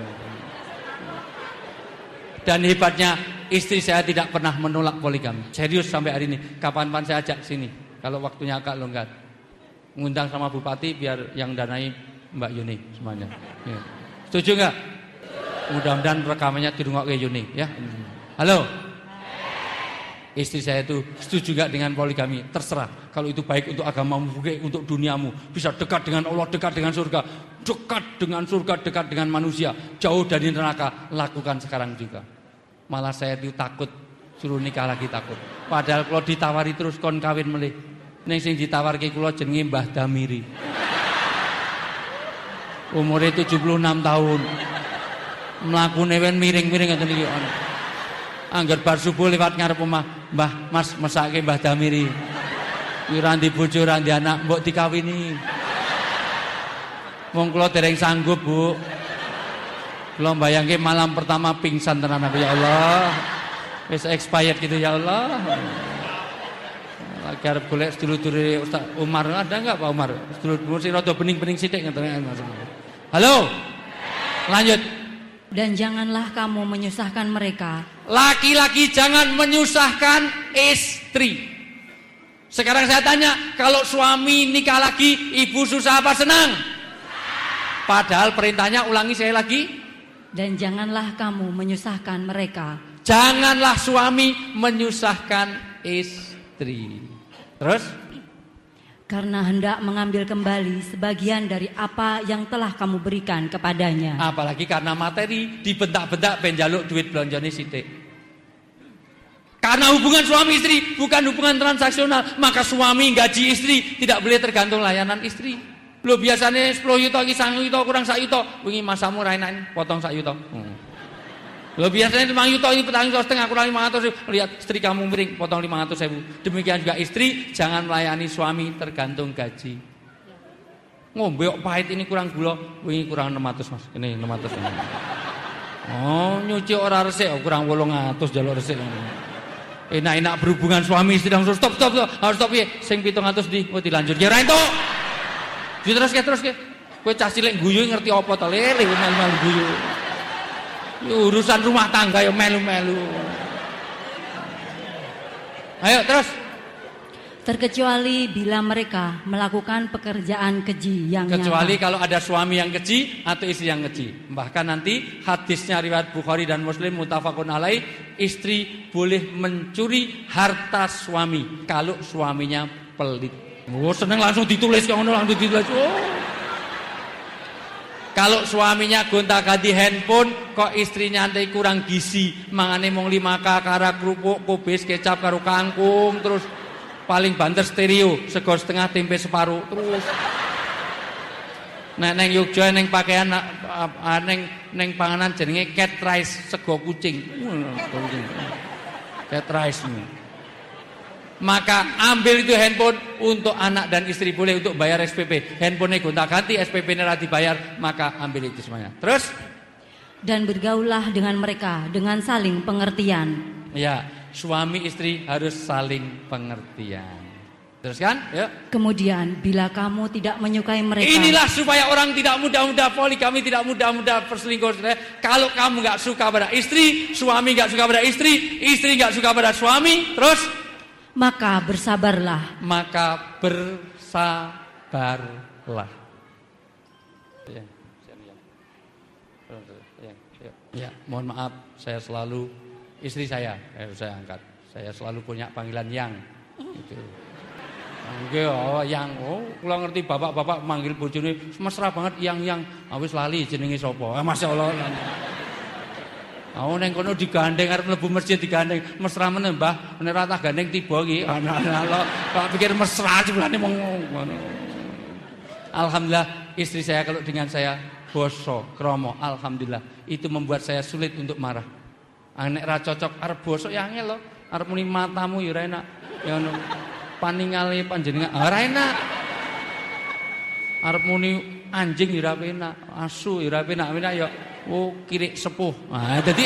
Dan hebatnya istri saya tidak pernah menolak poligami. Serius sampai hari ini. Kapan-kapan saya ajak sini. Kalau waktunya agak longgar. Ngundang sama bupati biar yang danai Mbak Yuni semuanya. Ya. Setuju nggak? Mudah-mudahan rekamannya dirungokke Yuni ya. Halo. Istri saya itu setuju nggak dengan poligami? Terserah. Kalau itu baik untuk agamamu, baik untuk duniamu, bisa dekat dengan Allah, dekat dengan surga, dekat dengan surga, dekat dengan manusia, jauh dari neraka. Lakukan sekarang juga. Malah saya itu takut suruh nikah lagi takut. Padahal kalau ditawari terus kon kawin melih. Ning sing ditawarke kula jenenge Mbah Damiri. Umure 76 tahun. Mlakune wen miring-miring ngoten iki. Angger bar subuh lewat ngarep omah, "Mbah, Mas mesake Mbah Damiri." Kuwi ra ndi bojo, ra ndi anak, mbok dikawini. Wong kula dereng sanggup, Bu. Kula mbayangke malam pertama pingsan tenan aku, ya Allah. Wis expired gitu ya Allah. Lagi arep golek sedulur-dulure Ustaz Umar, ada enggak Pak Umar? Sedulur sing rada bening-bening sithik ngeten Mas. Halo. Lanjut. Dan janganlah kamu menyusahkan mereka. Laki-laki jangan menyusahkan istri. Sekarang saya tanya, kalau suami nikah lagi, ibu susah apa senang? Padahal perintahnya ulangi saya lagi. Dan janganlah kamu menyusahkan mereka. Janganlah suami menyusahkan istri. Terus? Karena hendak mengambil kembali sebagian dari apa yang telah kamu berikan kepadanya. Apalagi karena materi dibentak-bentak ben njaluk duit belonjane sithik. Karena hubungan suami istri bukan hubungan transaksional, maka suami gaji istri tidak boleh tergantung layanan istri. Lo biasanya 10 yuto iki 1 yuto kurang 1 yuto, wingi masamu ra enak potong 1 yuto. Lo biasanya 5 yuto ini petang yuto setengah kurang 500. Lihat istri kamu miring potong 500.000. Demikian juga istri jangan melayani suami tergantung gaji. Ngombe kok pahit ini kurang gula, wingi kurang 600 Mas. Ini 600 ini. Oh, nyuci ora resik kurang 800 jaluk resik. Enak-enak berhubungan suami istri langsung stop. Harus stop piye? Sing 700 di dilanjut. Ya ra entuk. Diteruske. Kowe cah cilik guyu ngerti apa to? Lele melu guyu. Urusan rumah tangga ya melu-melu. Ayo terus. Terkecuali bila mereka melakukan pekerjaan keji yang kecuali nyata. Kalau ada suami yang keji atau istri yang keji. Bahkan nanti hadisnya riwayat Bukhari dan Muslim muttafaqun alaih, istri boleh mencuri harta suami kalau suaminya pelit. Oh, seneng langsung ditulis ngono langsung ditulis. Oh. Kalau suaminya gonta-ganti handphone, kok istrinya nanti kurang gizi, mangane mung 5K karo kerupuk, kubis, kecap karo kangkung, terus paling banter stereo, sego setengah tempe separuh terus. Nah neng Yogya neng pakaian neng panganan jenenge cat rice sego kucing. Cat rice ini. Maka ambil itu handphone untuk anak dan istri, boleh untuk bayar SPP. Handphonenya gonta-ganti, SPP-nya dibayar, maka ambil itu semuanya. Terus dan bergaullah dengan mereka dengan saling pengertian. Ya, suami istri harus saling pengertian. Terus kan? Ya. Kemudian bila kamu tidak menyukai mereka, inilah supaya orang tidak mudah-mudah poligami, tidak mudah-mudah perselingkuh. Kalau kamu nggak suka pada istri, suami nggak suka pada istri nggak suka pada suami, terus maka bersabarlah. Maka bersabarlah. Ya, mohon maaf, saya selalu istri saya angkat. Saya selalu punya panggilan yang. Gitu. Nggih, yang. Kula ngerti bapak-bapak manggil bojone mesra banget yang. Wis lali jenenge sapa. Masyaallah. Neng kono digandeng arep mlebu masjid digandeng. Mesra meneh, Mbah. Nek ra tak gandeng tiba iki. Ana Pak pikir mesra jebulane mong ngono. Alhamdulillah istri saya kalau dengan saya boso, kromo, alhamdulillah. Itu membuat saya sulit untuk marah. Nek ra cocok arep bosok ya angel lho. Arep muni matamu ya ora enak. Ya ngono. Paningale panjenengan ora enak. Arep muni anjing ya ora enak, asu ya ora enak ya kirik sepuh. Nah, dadi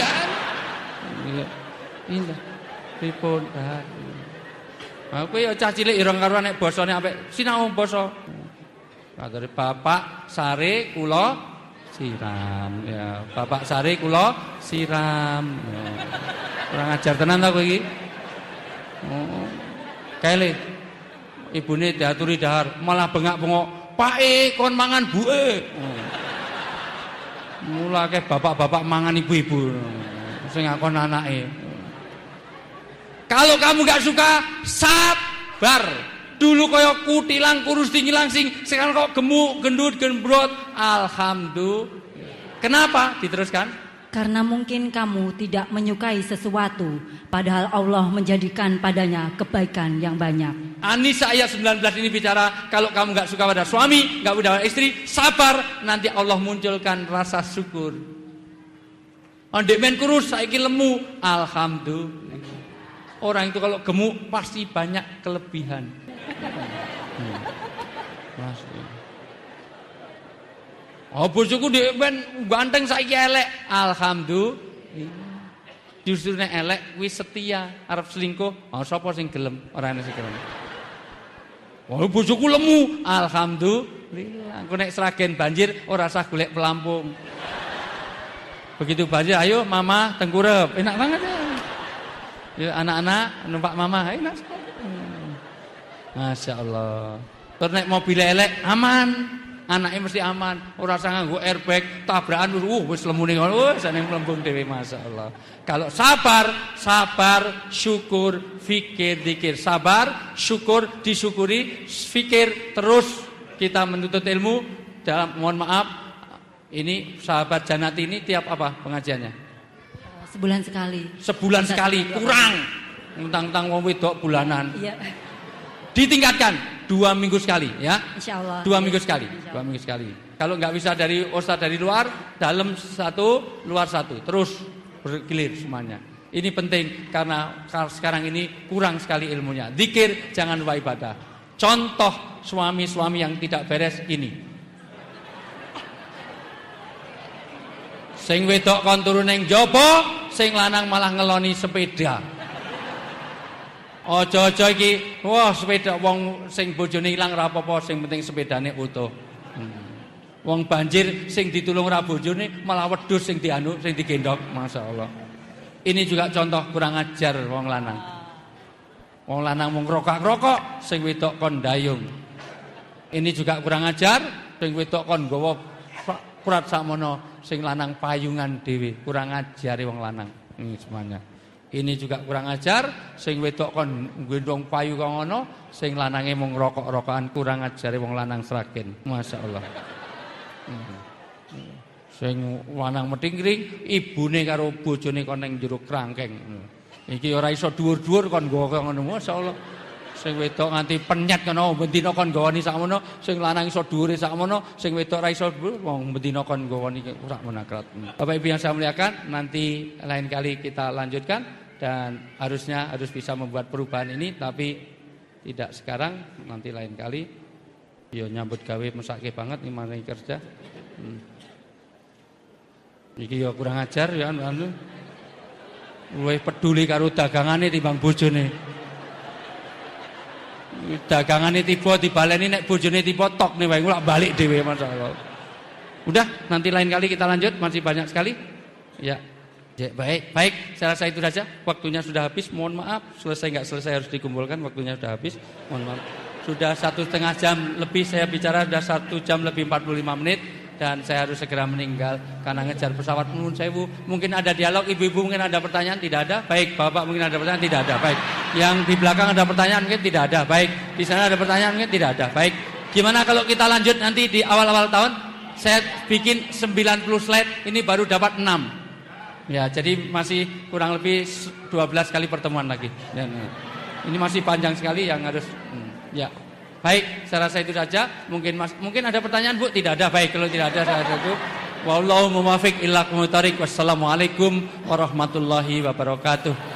indah. Pripun? Aku ya cah cilik ireng karo nek basane apik sinau basa. Kadare bapak sare kula siram ya. Bapak sare kula siram. Ya. Kurang ajar tenan ta kowe iki. Oh. Kaele. Ibune diaturi dahar, malah bengak-bengok. Pake kon mangan buke. Oh. Mulake bapak-bapak mangan ibu-ibu. Sing ngakon anake. Kalau kamu gak suka, sabar. Dulu kaya kutilang kurus tinggi langsing, sekarang kok gemuk, gendut, gembrot. Alhamdulillah. Kenapa? Diteruskan. Karena mungkin kamu tidak menyukai sesuatu, padahal Allah menjadikan padanya kebaikan yang banyak. An-Nisa ayat 19 ini bicara, kalau kamu gak suka pada suami, gak pada istri, sabar, nanti Allah munculkan rasa syukur. Ondek men kurus, saiki lemu, alhamdulillah. Orang itu kalau gemuk pasti banyak kelebihan. Oh bojoku ndek ben ganteng saiki elek. Alhamdulillah. Justru nek elek kuwi setia, arep selingkuh, sapa sing gelem? Ora ana sing gelem. Oh bojoku lemu. Alhamdulillah. Engko nek sragen banjir ora usah golek pelampung. Begitu banjir, ayo mama tengkurep. Enak banget ya. Ya anak-anak numpak mama, enak sekali. Masya Allah. Terus nek mobil elek aman. Anaknya mesti aman, ora usah nganggo airbag, tabrakan wis lemune ngono, wis ning mlembung dhewe masyaallah. Kalau sabar, syukur, fikir, zikir. Sabar, syukur, disyukuri, fikir, terus kita menuntut ilmu. Mohon maaf, ini sahabat Janati ini tiap apa pengajiannya? Sebulan sekali. Sebulan sekali, kurang. Tentang wong wedok bulanan. Iya. Ditingkatkan 2 minggu sekali ya. Insyaallah. 2 minggu sekali. 2 minggu sekali. Kalau nggak bisa dari ustaz dari luar, dalam 1, luar 1. Terus bergilir semuanya. Ini penting karena sekarang ini kurang sekali ilmunya. Zikir jangan lupa ibadah. Contoh suami-suami yang tidak beres ini. Sing wedok kon turu ning jaba, sing lanang malah ngeloni sepeda. Aja-aja iki, wah sepeda wong sing bojone ilang ora apa-apa, sing penting sepedane utuh. Wong banjir sing ditulung ora bojone malah wedhus sing dianu sing digendong, masyaallah. Ini juga contoh kurang ajar wong lanang. Wong lanang mung ngrokok-ngrokok, sing wedok kon ndayung. Ini juga kurang ajar, sing wedok kon nggawa kurat sakmono, sing lanang payungan dhewe. Kurang ajare wong lanang. Ini semuanya. Ini juga kurang ajar, sing wedok kon gendong payu kok ngono, sing lanange mung ngrokok-rokokan, kurang ajare wong lanang sragen. Masyaallah. Sing lanang metingring, ibune karo bojone kon ning jero krangkeng. Iki ora iso dhuwur-dhuwur kon nggawa ngono, masyaallah. Sing wedok nganti penyet kono, bendina kon gawani sakmono, sing lanang iso dhuwure sakmono, sing wedok ora iso dhuwur, wong bendina kon gawani ora menakrat. Bapak Ibu yang saya muliakan, nanti lain kali kita lanjutkan dan harus bisa membuat perubahan ini, tapi tidak sekarang, nanti lain kali. Yo nyambut gawe mesake banget nih maneh kerja. Iki yo kurang ajar ya anu. Luwih peduli karo dagangane timbang bojone. Dagangane tiba dibaleni nek bojone tiba tok nih wae ngulak balik dhewe masyaallah. Udah, nanti lain kali kita lanjut, masih banyak sekali. Ya. Baik, saya rasa itu saja. Waktunya sudah habis, mohon maaf. Selesai nggak selesai harus dikumpulkan, waktunya sudah habis. Mohon maaf. Sudah 1,5 jam lebih saya bicara, sudah 1 jam lebih 45 menit. Dan saya harus segera meninggal karena ngejar pesawat. Nuwun sewu. Mungkin ada dialog, ibu-ibu mungkin ada pertanyaan, tidak ada. Baik, bapak mungkin ada pertanyaan, tidak ada. Baik. Yang di belakang ada pertanyaan, mungkin tidak ada. Baik. Di sana ada pertanyaan, mungkin tidak ada. Baik. Gimana kalau kita lanjut nanti di awal-awal tahun? Saya bikin 90 slide, ini baru dapat 6. Ya, jadi masih kurang lebih 12 kali pertemuan lagi. Ya, ini masih panjang sekali yang harus. Ya, baik. Saya rasa itu saja. Mungkin ada pertanyaan, Bu? Tidak ada. Baik, kalau tidak ada saya itu. Wallahu muwaffiq ila aqwamit thoriq. Wassalamualaikum warahmatullahi wabarakatuh.